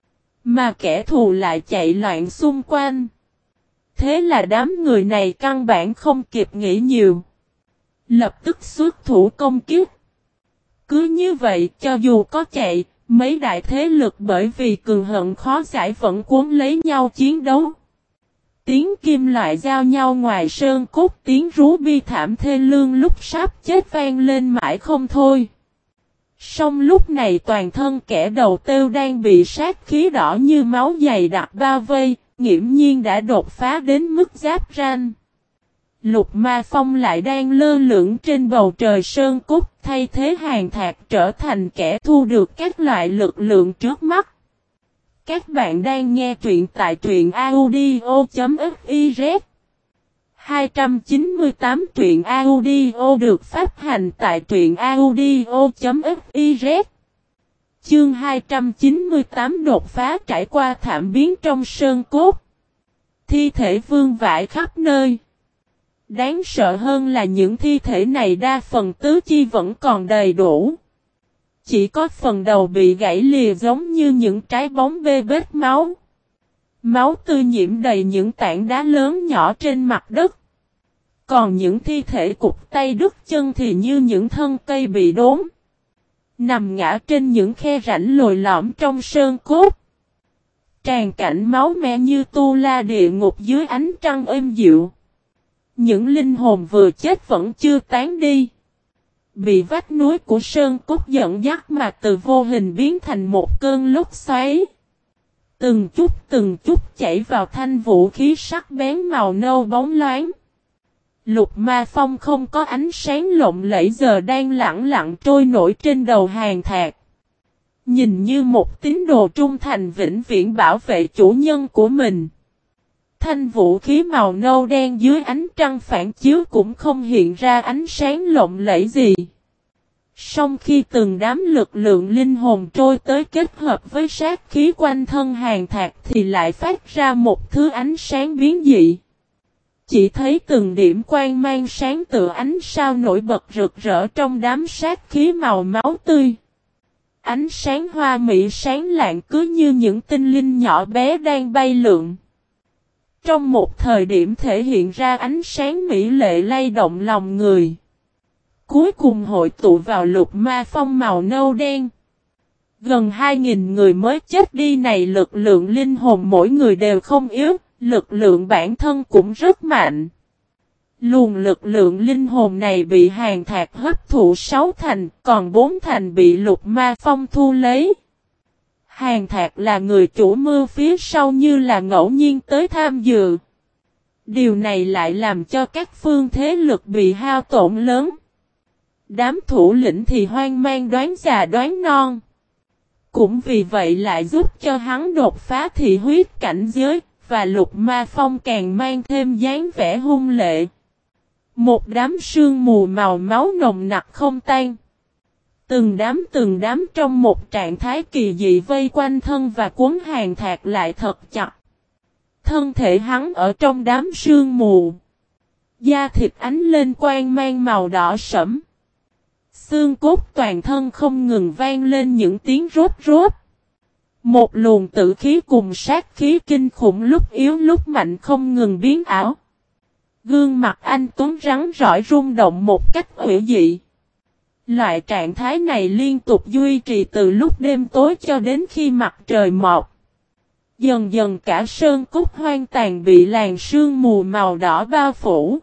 Mà kẻ thù lại chạy loạn xung quanh. Thế là đám người này căn bản không kịp nghĩ nhiều. Lập tức xuất thủ công kích. Cứ như vậy cho dù có chạy, mấy đại thế lực bởi vì cường hận khó giải vẫn cuốn lấy nhau chiến đấu. Tiếng kim loại giao nhau ngoài sơn cốt, tiếng rú bi thảm thê lương lúc sắp chết vang lên mãi không thôi. Song lúc này toàn thân kẻ đầu têu đang bị sát khí đỏ như máu dày đặc bao vây, nghiễm nhiên đã đột phá đến mức giáp ranh. Lục Ma Phong lại đang lơ lửng trên bầu trời sơn cốt, thay thế Hàn Thạc trở thành kẻ thu được các loại lực lượng trước mắt. Các bạn đang nghe truyện tại truyện audio.fiz 298 truyện audio được phát hành tại truyện audio.fiz. Chương 298 đột phá trải qua thảm biến trong sơn cốt. Thi thể vương vãi khắp nơi. Đáng sợ hơn là những thi thể này đa phần tứ chi vẫn còn đầy đủ. Chỉ có phần đầu bị gãy lìa giống như những trái bóng bê bết máu. Máu tươi nhiễm đầy những tảng đá lớn nhỏ trên mặt đất. Còn những thi thể cụt tay đứt chân thì như những thân cây bị đốn. Nằm ngã trên những khe rãnh lồi lõm trong sơn cốt. Tràn cảnh máu me như tu la địa ngục dưới ánh trăng êm dịu. Những linh hồn vừa chết vẫn chưa tán đi. Bị vách núi của sơn cốt dẫn dắt mà từ vô hình biến thành một cơn lốc xoáy. Từng chút chảy vào thanh vũ khí sắc bén màu nâu bóng loáng. Lục ma phong không có ánh sáng lộng lẫy giờ đang lẳng lặng trôi nổi trên đầu Hàn Thạc. Nhìn như một tín đồ trung thành vĩnh viễn bảo vệ chủ nhân của mình. Thanh vũ khí màu nâu đen dưới ánh trăng phản chiếu cũng không hiện ra ánh sáng lộng lẫy gì. Song khi từng đám lực lượng linh hồn trôi tới kết hợp với sát khí quanh thân Hàn Thạc thì lại phát ra một thứ ánh sáng biến dị. Chỉ thấy từng điểm quang mang sáng tựa ánh sao nổi bật rực rỡ trong đám sát khí màu máu tươi. Ánh sáng hoa mỹ sáng lạng cứ như những tinh linh nhỏ bé đang bay lượn. Trong một thời điểm thể hiện ra ánh sáng mỹ lệ lay động lòng người. Cuối cùng hội tụ vào lục ma phong màu nâu đen. Gần 2.000 người mới chết đi này lực lượng linh hồn mỗi người đều không yếu, lực lượng bản thân cũng rất mạnh. Luồng lực lượng linh hồn này bị Hàn Thạc hấp thụ 6 thành, còn 4 thành bị lục ma phong thu lấy. Hàn Thạc là người chủ mưu phía sau như là ngẫu nhiên tới tham dự. Điều này lại làm cho các phương thế lực bị hao tổn lớn. Đám thủ lĩnh thì hoang mang đoán già đoán non. Cũng vì vậy lại giúp cho hắn đột phá thị huyết cảnh giới, và lục ma phong càng mang thêm dáng vẻ hung lệ. Một đám sương mù màu máu nồng nặc không tan. Từng đám trong một trạng thái kỳ dị vây quanh thân và cuốn Hàn Thạc lại thật chặt. Thân thể hắn ở trong đám sương mù. Da thịt ánh lên quang mang màu đỏ sẫm. Xương cốt toàn thân không ngừng vang lên những tiếng rốt rốt. Một luồng tử khí cùng sát khí kinh khủng lúc yếu lúc mạnh không ngừng biến ảo. Gương mặt anh tuấn rắn rỏi rung động một cách hủy dị. Loại trạng thái này liên tục duy trì từ lúc đêm tối cho đến khi mặt trời mọc. Dần dần cả sơn cốt hoang tàn bị làn sương mù màu đỏ bao phủ.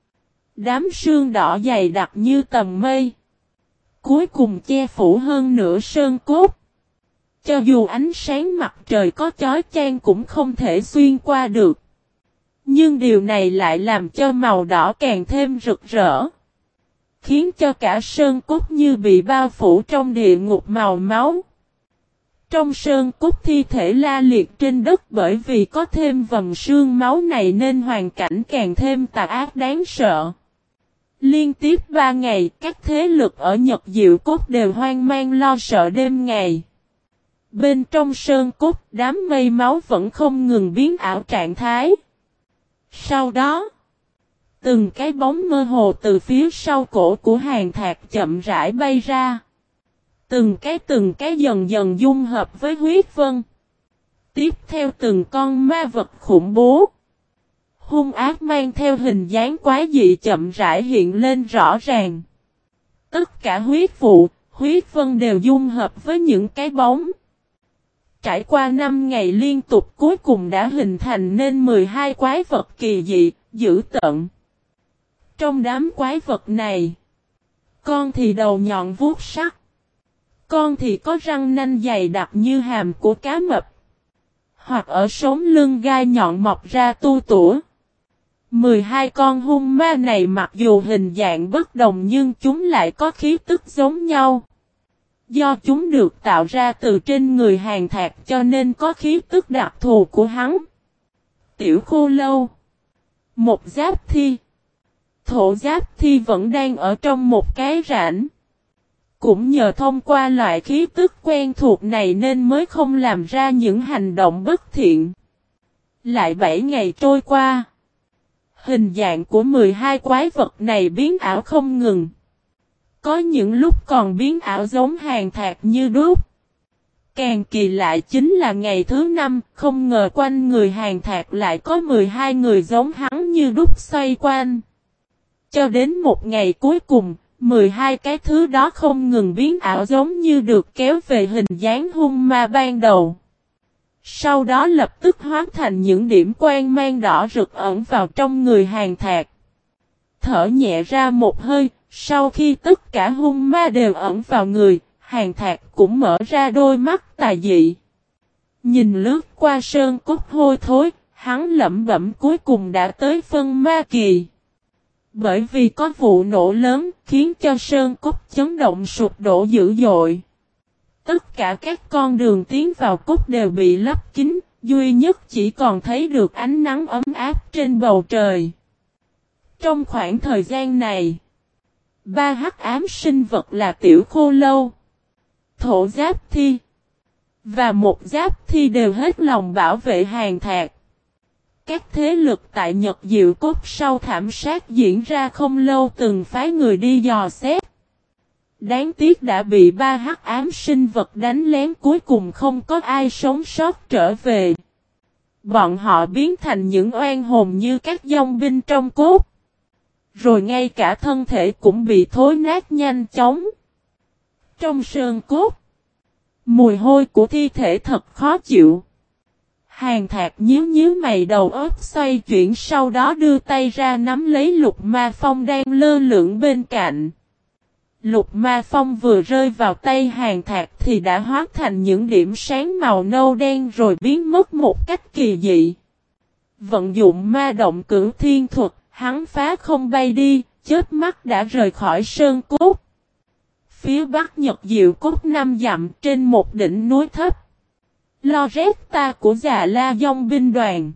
Đám sương đỏ dày đặc như tầng mây. Cuối cùng che phủ hơn nửa sơn cốt. Cho dù ánh sáng mặt trời có chói chang cũng không thể xuyên qua được. Nhưng điều này lại làm cho màu đỏ càng thêm rực rỡ. Khiến cho cả sơn cốt như bị bao phủ trong địa ngục màu máu. Trong sơn cốt thi thể la liệt trên đất bởi vì có thêm vầng sương máu này nên hoàn cảnh càng thêm tà ác đáng sợ. Liên tiếp 3 ngày các thế lực ở Nhật Diệu Cốt đều hoang mang lo sợ đêm ngày. Bên trong sơn cốt đám mây máu vẫn không ngừng biến ảo trạng thái. Sau đó, từng cái bóng mơ hồ từ phía sau cổ của Hàn Thạc chậm rãi bay ra. Từng cái dần dần dung hợp với huyết vân. Tiếp theo từng con ma vật khủng bố. Hung ác mang theo hình dáng quái dị chậm rãi hiện lên rõ ràng. Tất cả huyết vụ, huyết vân đều dung hợp với những cái bóng. Trải qua 5 ngày liên tục cuối cùng đã hình thành nên 12 quái vật kỳ dị, dữ tợn. Trong đám quái vật này, con thì đầu nhọn vuốt sắc. Con thì có răng nanh dày đặc như hàm của cá mập. Hoặc ở sống lưng gai nhọn mọc ra tu tủa. 12 con hung ma này mặc dù hình dạng bất đồng nhưng chúng lại có khí tức giống nhau. Do chúng được tạo ra từ trên người Hàn Thạc cho nên có khí tức đặc thù của hắn. Tiểu Khô Lâu, một giáp thi, thổ giáp thi vẫn đang ở trong một cái rãnh. Cũng nhờ thông qua loại khí tức quen thuộc này nên mới không làm ra những hành động bất thiện. Lại 7 ngày trôi qua. Hình dạng của 12 quái vật này biến ảo không ngừng. Có những lúc còn biến ảo giống Hàn Thạc như đúc. Càng kỳ lạ chính là ngày thứ 5, không ngờ quanh người Hàn Thạc lại có 12 người giống hắn như đúc xoay quanh. Cho đến một ngày cuối cùng, 12 cái thứ đó không ngừng biến ảo giống như được kéo về hình dáng hung ma ban đầu. Sau đó lập tức hóa thành những điểm quang mang đỏ rực ẩn vào trong người Hàn Thạc. Thở nhẹ ra một hơi, sau khi tất cả hung ma đều ẩn vào người, Hàn Thạc cũng mở ra đôi mắt tà dị. Nhìn lướt qua sơn cốt hôi thối, hắn lẩm bẩm cuối cùng đã tới phân ma kỳ. Bởi vì có vụ nổ lớn khiến cho sơn cốt chấn động sụp đổ dữ dội. Tất cả các con đường tiến vào cốt đều bị lấp kín, duy nhất chỉ còn thấy được ánh nắng ấm áp trên bầu trời. Trong khoảng thời gian này, 3 hắc ám sinh vật là Tiểu Khô Lâu, Thổ Giáp Thi và một Giáp Thi đều hết lòng bảo vệ Hàn Thạc. Các thế lực tại Nhật Diệu Cốt sau thảm sát diễn ra không lâu từng phái người đi dò xét. Đáng tiếc đã bị 3 hắc ám sinh vật đánh lén, cuối cùng không có ai sống sót trở về. Bọn họ biến thành những oan hồn như các dòng binh trong cốt. Rồi ngay cả thân thể cũng bị thối nát nhanh chóng. Trong sơn cốt, mùi hôi của thi thể thật khó chịu. Hàn Thạc nhíu nhíu mày, đầu óc xoay chuyển, sau đó đưa tay ra nắm lấy Lục Ma Phong đang lơ lửng bên cạnh. Lục Ma Phong vừa rơi vào tay Hàn Thạc thì đã hóa thành những điểm sáng màu nâu đen rồi biến mất một cách kỳ dị. Vận dụng ma động cửu thiên thuật, hắn phá không bay đi, chớp mắt đã rời khỏi sơn cốt. Phía bắc Nhật Diệu Cốt 5 dặm trên một đỉnh núi thấp. Loretta của Già La Dòng binh đoàn,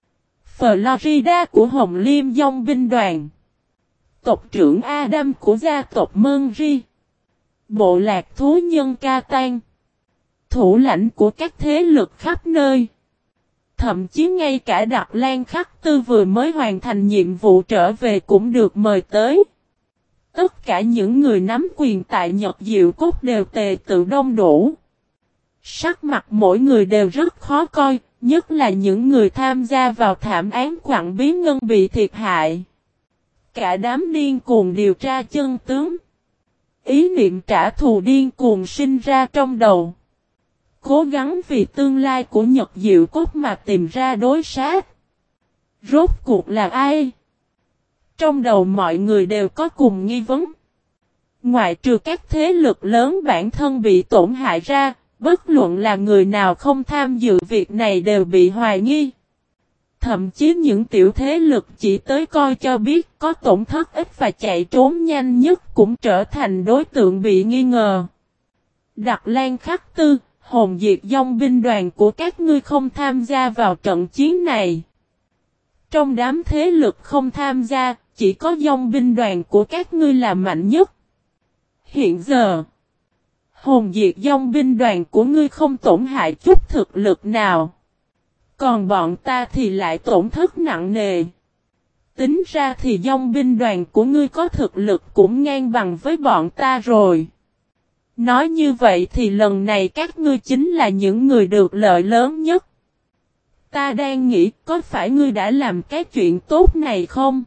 Florida của Hồng Liêm Dòng binh đoàn, tộc trưởng Adam của gia tộc Mönri, bộ lạc thú nhân Catan, thủ lãnh của các thế lực khắp nơi. Thậm chí ngay cả Đặc Lan Khắc Tư vừa mới hoàn thành nhiệm vụ trở về cũng được mời tới. Tất cả những người nắm quyền tại Nhật Diệu Cốt đều tề tự đông đủ. Sắc mặt mỗi người đều rất khó coi, nhất là những người tham gia vào thảm án Quặng Bí Ngân bị thiệt hại. Cả đám điên cuồng điều tra chân tướng. Ý niệm trả thù điên cuồng sinh ra trong đầu. Cố gắng vì tương lai của Nhật Diệu Cốt mà tìm ra đối sát. Rốt cuộc là ai? Trong đầu mọi người đều có cùng nghi vấn. Ngoại trừ các thế lực lớn bản thân bị tổn hại ra, bất luận là người nào không tham dự việc này đều bị hoài nghi. Thậm chí những tiểu thế lực chỉ tới coi cho biết có tổn thất ít và chạy trốn nhanh nhất cũng trở thành đối tượng bị nghi ngờ. Đặc Lan Khắc Tư, hồn diệt dòng binh đoàn của các ngươi không tham gia vào trận chiến này. Trong đám thế lực không tham gia, chỉ có dòng binh đoàn của các ngươi là mạnh nhất. Hiện giờ, hồn diệt dòng binh đoàn của ngươi không tổn hại chút thực lực nào. Còn bọn ta thì lại tổn thất nặng nề. Tính ra thì dòng binh đoàn của ngươi có thực lực cũng ngang bằng với bọn ta rồi. Nói như vậy thì lần này các ngươi chính là những người được lợi lớn nhất. Ta đang nghĩ có phải ngươi đã làm cái chuyện tốt này không?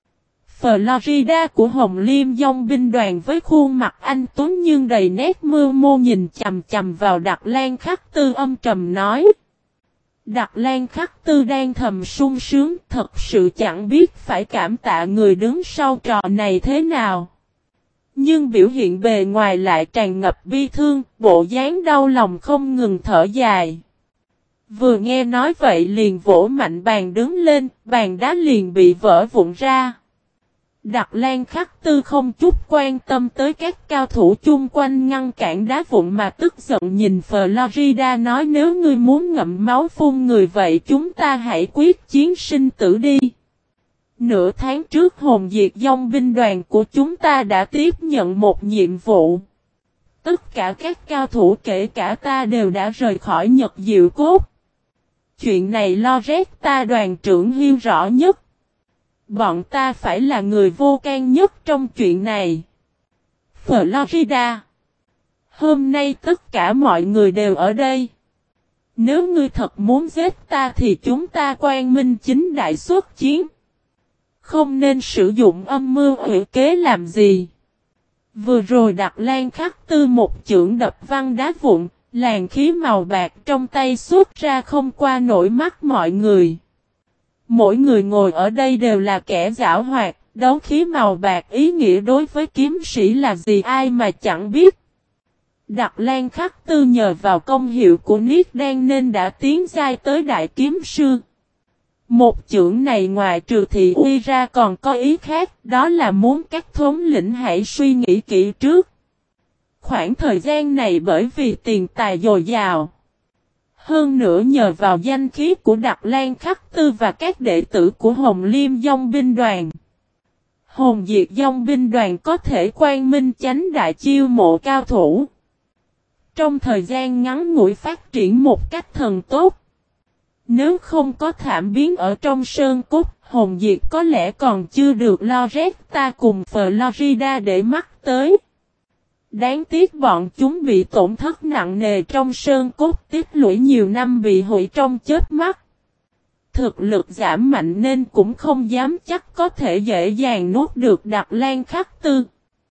Florida của Hồng Liêm Dòng binh đoàn với khuôn mặt anh tuấn nhưng đầy nét mưu mô nhìn chằm chằm vào Đặc Lan Khắc Tư âm trầm nói. Đặc Lan Khắc Tư đang thầm sung sướng, thật sự chẳng biết phải cảm tạ người đứng sau trò này thế nào. Nhưng biểu hiện bề ngoài lại tràn ngập bi thương, bộ dáng đau lòng không ngừng thở dài. Vừa nghe nói vậy liền vỗ mạnh bàn đứng lên, bàn đá liền bị vỡ vụn ra. Đặc Lan Khắc Tư không chút quan tâm tới các cao thủ chung quanh ngăn cản đá vụn mà tức giận nhìn Florida nói, nếu ngươi muốn ngậm máu phun người vậy chúng ta hãy quyết chiến sinh tử đi. Nửa tháng trước hồn diệt dòng binh đoàn của chúng ta đã tiếp nhận một nhiệm vụ. Tất cả các cao thủ kể cả ta đều đã rời khỏi Nhật Diệu Cốt. Chuyện này Loretta đoàn trưởng hiểu rõ nhất. Bọn ta phải là người vô can nhất trong chuyện này. Florida, Hôm nay tất cả mọi người đều ở đây. Nếu ngươi thật muốn giết ta thì chúng ta quang minh chính đại xuất chiến. Không nên sử dụng âm mưu quỷ kế làm gì. Vừa rồi Đặt Lan Khắc Tư một chưởng đập văng đá vụn, làn khí màu bạc trong tay xuất ra không qua nổi mắt mọi người. Mỗi người ngồi ở đây đều là kẻ giảo hoạt, đấu khí màu bạc ý nghĩa đối với kiếm sĩ là gì ai mà chẳng biết. Đặt Lan Khắc Tư nhờ vào công hiệu của Niết Đan nên đã tiến giai tới đại kiếm sư. Một chưởng này ngoài trừ thị uy ra còn có ý khác, đó là muốn các thống lĩnh hãy suy nghĩ kỹ trước. Khoảng thời gian này bởi vì tiền tài dồi dào. Hơn nữa nhờ vào danh khí của Đặt Lan Khắc Tư và các đệ tử của Hồng Liêm Dông binh đoàn. Hồn Diệt Dông binh đoàn có thể quang minh chánh đại chiêu mộ cao thủ. Trong thời gian ngắn ngủi phát triển một cách thần tốt. Nếu không có thảm biến ở trong sơn cốt, Hồn Diệt có lẽ còn chưa được Loretta cùng Florida để mắt tới. Đáng tiếc bọn chúng bị tổn thất nặng nề trong sơn cốt, tích lũy nhiều năm bị hủy trong chớp mắt. Thực lực giảm mạnh nên cũng không dám chắc có thể dễ dàng nuốt được Đặt Lan Khắc Tư.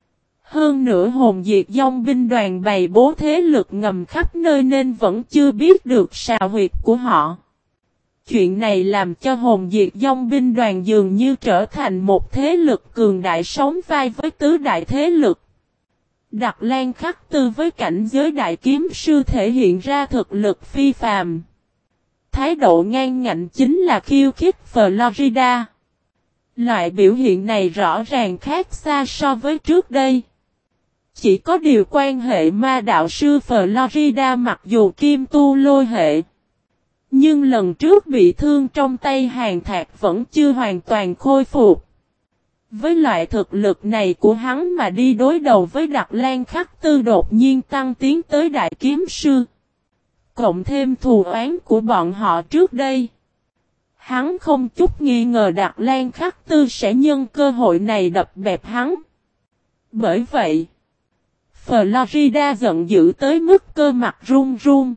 Hơn nữa Hồn Diệt Dông binh đoàn bày bố thế lực ngầm khắp nơi nên vẫn chưa biết được sào huyệt của họ. Chuyện này làm cho Hồn Diệt Dông binh đoàn dường như trở thành một thế lực cường đại sóng vai với tứ đại thế lực. Đặt Lan Khắc Tư với cảnh giới đại kiếm sư thể hiện ra thực lực phi phàm. Thái độ ngang ngạnh chính là khiêu khích Florida. Loại biểu hiện này rõ ràng khác xa so với trước đây. Chỉ có điều quan hệ ma đạo sư Florida mặc dù kim tu lôi hệ. Nhưng lần trước bị thương trong tay Hàn Thạc vẫn chưa hoàn toàn khôi phục. Với loại thực lực này của hắn mà đi đối đầu với Đặt Lan Khắc Tư đột nhiên tăng tiến tới đại kiếm sư. Cộng thêm thù oán của bọn họ trước đây. Hắn không chút nghi ngờ Đặt Lan Khắc Tư sẽ nhân cơ hội này đập bẹp hắn. Bởi vậy, Florida giận dữ tới mức cơ mặt run run.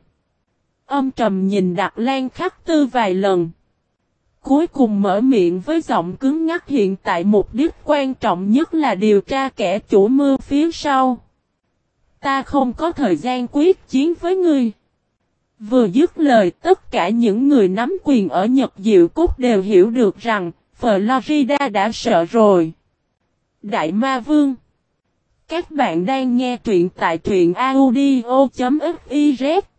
Âm trầm nhìn Đặt Lan Khắc Tư vài lần. Cuối cùng mở miệng với giọng cứng ngắc hiện tại mục đích quan trọng nhất là điều tra kẻ chủ mưu phía sau. Ta không có thời gian quyết chiến với ngươi. Vừa dứt lời tất cả những người nắm quyền ở Nhật Diệu Cốt đều hiểu được rằng Florida đã sợ rồi. Đại Ma Vương. Các bạn đang nghe truyện tại truyện audio.fiz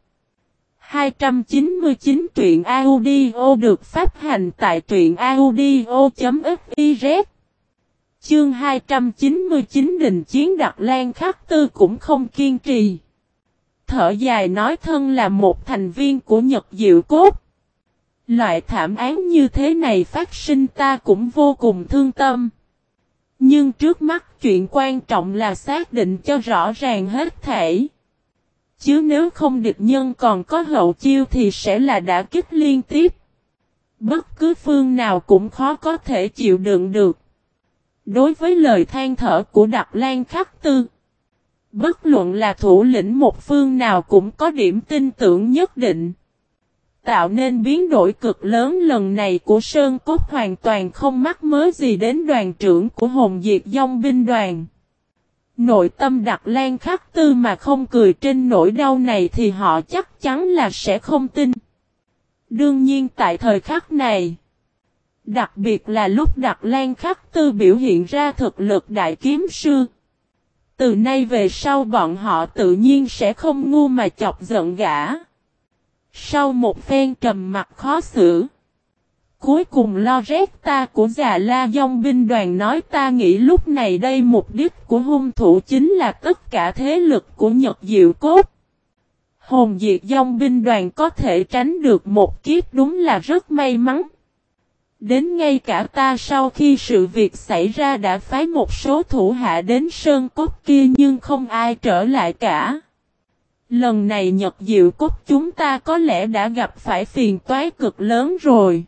299 truyện audio được phát hành tại truyện audio.fiz. Chương 299 đình chiến Đặt Lan Khắc Tư cũng không kiên trì. Thở dài nói thân là một thành viên của Nhật Diệu Cốt. Loại thảm án như thế này phát sinh ta cũng vô cùng thương tâm. Nhưng trước mắt chuyện quan trọng là xác định cho rõ ràng hết thảy. Chứ nếu không địch nhân còn có hậu chiêu thì sẽ là đả kích liên tiếp. Bất cứ phương nào cũng khó có thể chịu đựng được. Đối với lời than thở của Đặt Lan Khắc Tư, bất luận là thủ lĩnh một phương nào cũng có điểm tin tưởng nhất định. Tạo nên biến đổi cực lớn lần này của Sơn Cốt hoàn toàn không mắc mớ gì đến đoàn trưởng của Hồn Diệt Dông binh đoàn. Nội tâm Đặt Lan Khắc Tư mà không cười trên nỗi đau này thì họ chắc chắn là sẽ không tin. Đương nhiên tại thời khắc này, đặc biệt là lúc Đặt Lan Khắc Tư biểu hiện ra thực lực đại kiếm sư. Từ nay về sau bọn họ tự nhiên sẽ không ngu mà chọc giận gã. Sau một phen trầm mặc khó xử, cuối cùng Loretta của Già La Dông binh đoàn nói ta nghĩ lúc này đây mục đích của hung thủ chính là tất cả thế lực của Nhật Diệu Cốt. Hồn Diệt Dông binh đoàn có thể tránh được một kiếp đúng là rất may mắn. Đến ngay cả ta sau khi sự việc xảy ra đã phái một số thủ hạ đến Sơn Cốt kia nhưng không ai trở lại cả. Lần này Nhật Diệu Cốt chúng ta có lẽ đã gặp phải phiền toái cực lớn rồi.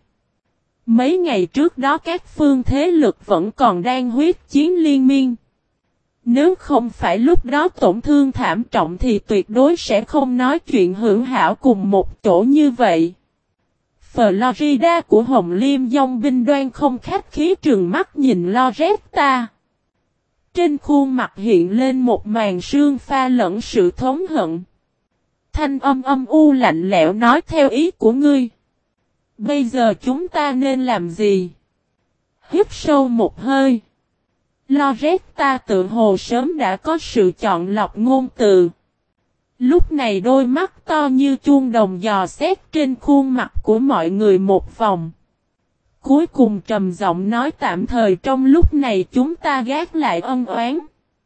Mấy ngày trước đó các phương thế lực vẫn còn đang huyết chiến liên miên. Nếu không phải lúc đó tổn thương thảm trọng thì tuyệt đối sẽ không nói chuyện hữu hảo cùng một chỗ như vậy. Florida của Hồng Liêm dòng binh đoan không khách khí trừng mắt nhìn Loretta. Trên khuôn mặt hiện lên một màn sương pha lẫn sự thống hận. Thanh âm âm u lạnh lẽo nói theo ý của ngươi. Bây giờ chúng ta nên làm gì? Hít sâu một hơi. Loretta tự hồ sớm đã có sự chọn lọc ngôn từ. Lúc này đôi mắt to như chuông đồng dò xét trên khuôn mặt của mọi người một vòng. Cuối cùng trầm giọng nói tạm thời trong lúc này chúng ta gác lại ân oán.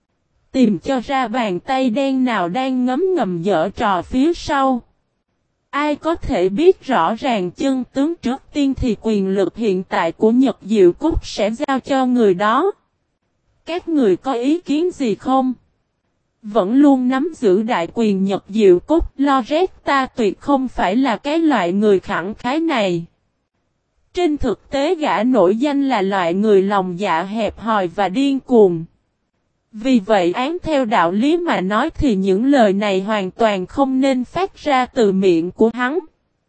Tìm cho ra bàn tay đen nào đang ngấm ngầm giở trò phía sau. Ai có thể biết rõ ràng chân tướng trước tiên thì quyền lực hiện tại của Nhật Diệu Cúc sẽ giao cho người đó. Các người có ý kiến gì không? Vẫn luôn nắm giữ đại quyền Nhật Diệu Cúc, Loretta tuyệt không phải là cái loại người khẳng khái này. Trên thực tế gã nổi danh là loại người lòng dạ hẹp hòi và điên cuồng. Vì vậy án theo đạo lý mà nói thì những lời này hoàn toàn không nên phát ra từ miệng của hắn.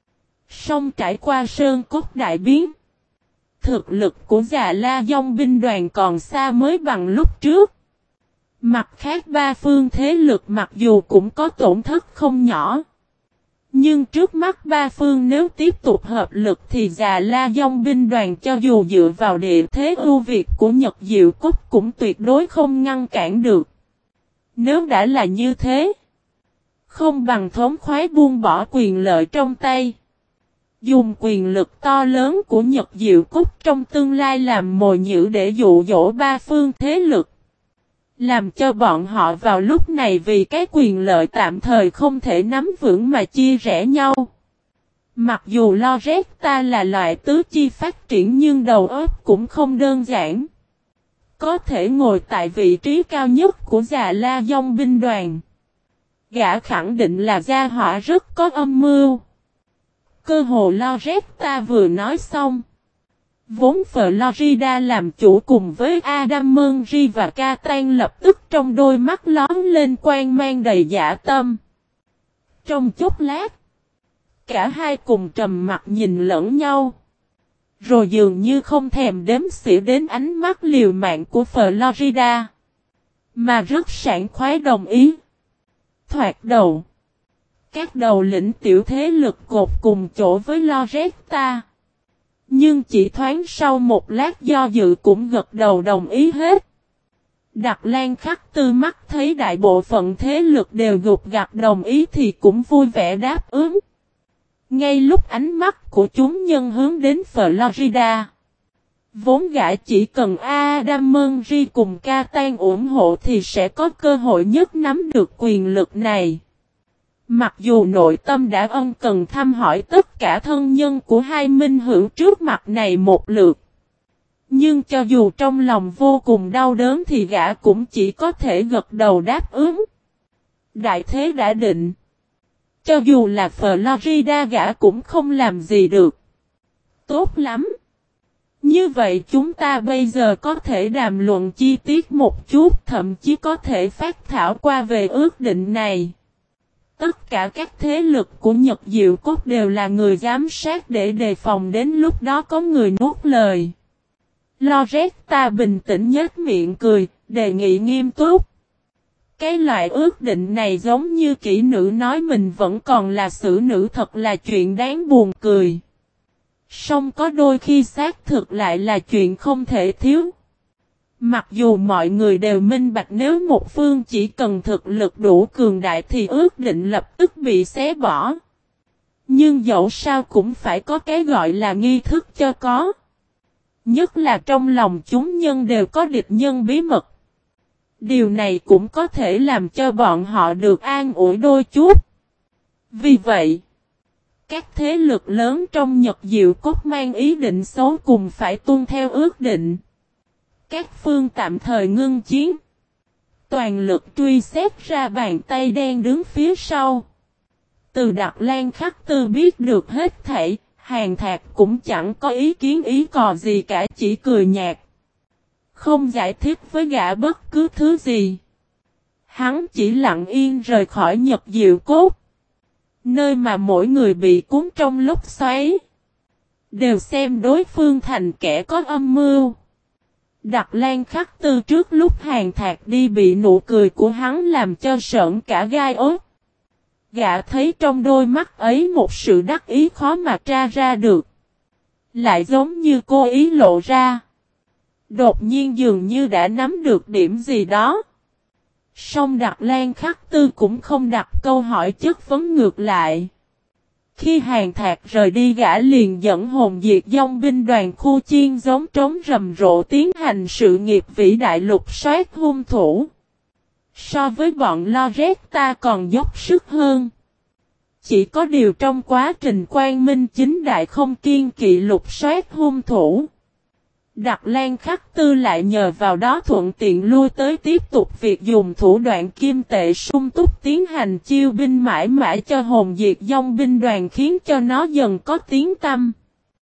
Song trải qua sơn cốt đại biến. Thực lực của Già La Dông binh đoàn còn xa mới bằng lúc trước. Mặt khác ba phương thế lực mặc dù cũng có tổn thất không nhỏ. Nhưng trước mắt ba phương nếu tiếp tục hợp lực thì Già La Dông binh đoàn cho dù dựa vào địa thế ưu việt của Nhật Diệu Cúc cũng tuyệt đối không ngăn cản được. Nếu đã là như thế, không bằng thống khoái buông bỏ quyền lợi trong tay. Dùng quyền lực to lớn của Nhật Diệu Cúc trong tương lai làm mồi nhử để dụ dỗ ba phương thế lực. Làm cho bọn họ vào lúc này vì cái quyền lợi tạm thời không thể nắm vững mà chia rẽ nhau. Mặc dù Loretta là loại tứ chi phát triển nhưng đầu óc cũng không đơn giản. Có thể ngồi tại vị trí cao nhất của Già La Dông binh đoàn. Gã khẳng định là gia hỏa rất có âm mưu. Cơ hồ Loretta vừa nói xong. Vốn Florida làm chủ cùng với Adam Murray và Catan lập tức trong đôi mắt lón lên quang mang đầy dã tâm. Trong chốc lát, cả hai cùng trầm mặt nhìn lẫn nhau. Rồi dường như không thèm đếm xỉa đến ánh mắt liều mạng của Florida. Mà rất sảng khoái đồng ý. Thoạt đầu. Các đầu lĩnh tiểu thế lực cột cùng chỗ với Loretta. Nhưng chỉ thoáng sau một lát do dự cũng gật đầu đồng ý hết. Đặc Lan Khắc Tư mắt thấy đại bộ phận thế lực đều gục gặt đồng ý thì cũng vui vẻ đáp ứng. Ngay lúc ánh mắt của chúng nhân hướng đến Florida. Vốn gã chỉ cần Adam Murray cùng Catan ủng hộ thì sẽ có cơ hội nhất nắm được quyền lực này. Mặc dù nội tâm đã ân cần thăm hỏi tất cả thân nhân của hai minh hữu trước mặt này một lượt. Nhưng cho dù trong lòng vô cùng đau đớn thì gã cũng chỉ có thể gật đầu đáp ứng. Đại thế đã định. Cho dù là Florida gã cũng không làm gì được. Tốt lắm. Như vậy chúng ta bây giờ có thể đàm luận chi tiết một chút, thậm chí có thể phát thảo qua về ước định này. Tất cả các thế lực của Nhật Diệu Cúc đều là người giám sát để đề phòng đến lúc đó có người nuốt lời. Loretta bình tĩnh nhếch miệng cười, đề nghị nghiêm túc. Cái loại ước định này giống như kỹ nữ nói mình vẫn còn là xử nữ thật là chuyện đáng buồn cười. Song có đôi khi xác thực lại là chuyện không thể thiếu. Mặc dù mọi người đều minh bạch nếu một phương chỉ cần thực lực đủ cường đại thì ước định lập tức bị xé bỏ. Nhưng dẫu sao cũng phải có cái gọi là nghi thức cho có. Nhất là trong lòng chúng nhân đều có địch nhân bí mật. Điều này cũng có thể làm cho bọn họ được an ủi đôi chút. Vì vậy, các thế lực lớn trong Nhật Diệu Cúc mang ý định xấu cùng phải tuân theo ước định. Các phương tạm thời ngưng chiến. Toàn lực truy xét ra bàn tay đen đứng phía sau. Từ Đặc Lan Khắc Tư biết được hết thảy, Hàn Thạc cũng chẳng có ý kiến ý cò gì cả chỉ cười nhạt. Không giải thích với gã bất cứ thứ gì. Hắn chỉ lặng yên rời khỏi Nhật Diệu Cốt. Nơi mà mỗi người bị cuốn trong lúc xoáy. Đều xem đối phương thành kẻ có âm mưu. Đặc Lan Khắc Tư trước lúc Hàn Thạc đi bị nụ cười của hắn làm cho sởn cả gai ốt. Gã thấy trong đôi mắt ấy một sự đắc ý khó mà tra ra được. Lại giống như cô ý lộ ra. Đột nhiên dường như đã nắm được điểm gì đó. Song Đặc Lan Khắc Tư cũng không đặt câu hỏi chất vấn ngược lại. Khi Hàn Thạc rời đi gã liền dẫn hồn diệt dòng binh đoàn khu chiên giống trống rầm rộ tiến hành sự nghiệp vĩ đại lục soát hung thủ. So với bọn Loretta còn dốc sức hơn. Chỉ có điều trong quá trình quang minh chính đại không kiên kỵ lục soát hung thủ. Đặc Lan Khắc Tư lại nhờ vào đó thuận tiện lui tới tiếp tục việc dùng thủ đoạn kim tệ sung túc tiến hành chiêu binh mãi mãi cho hồn diệt dòng binh đoàn khiến cho nó dần có tiếng tăm.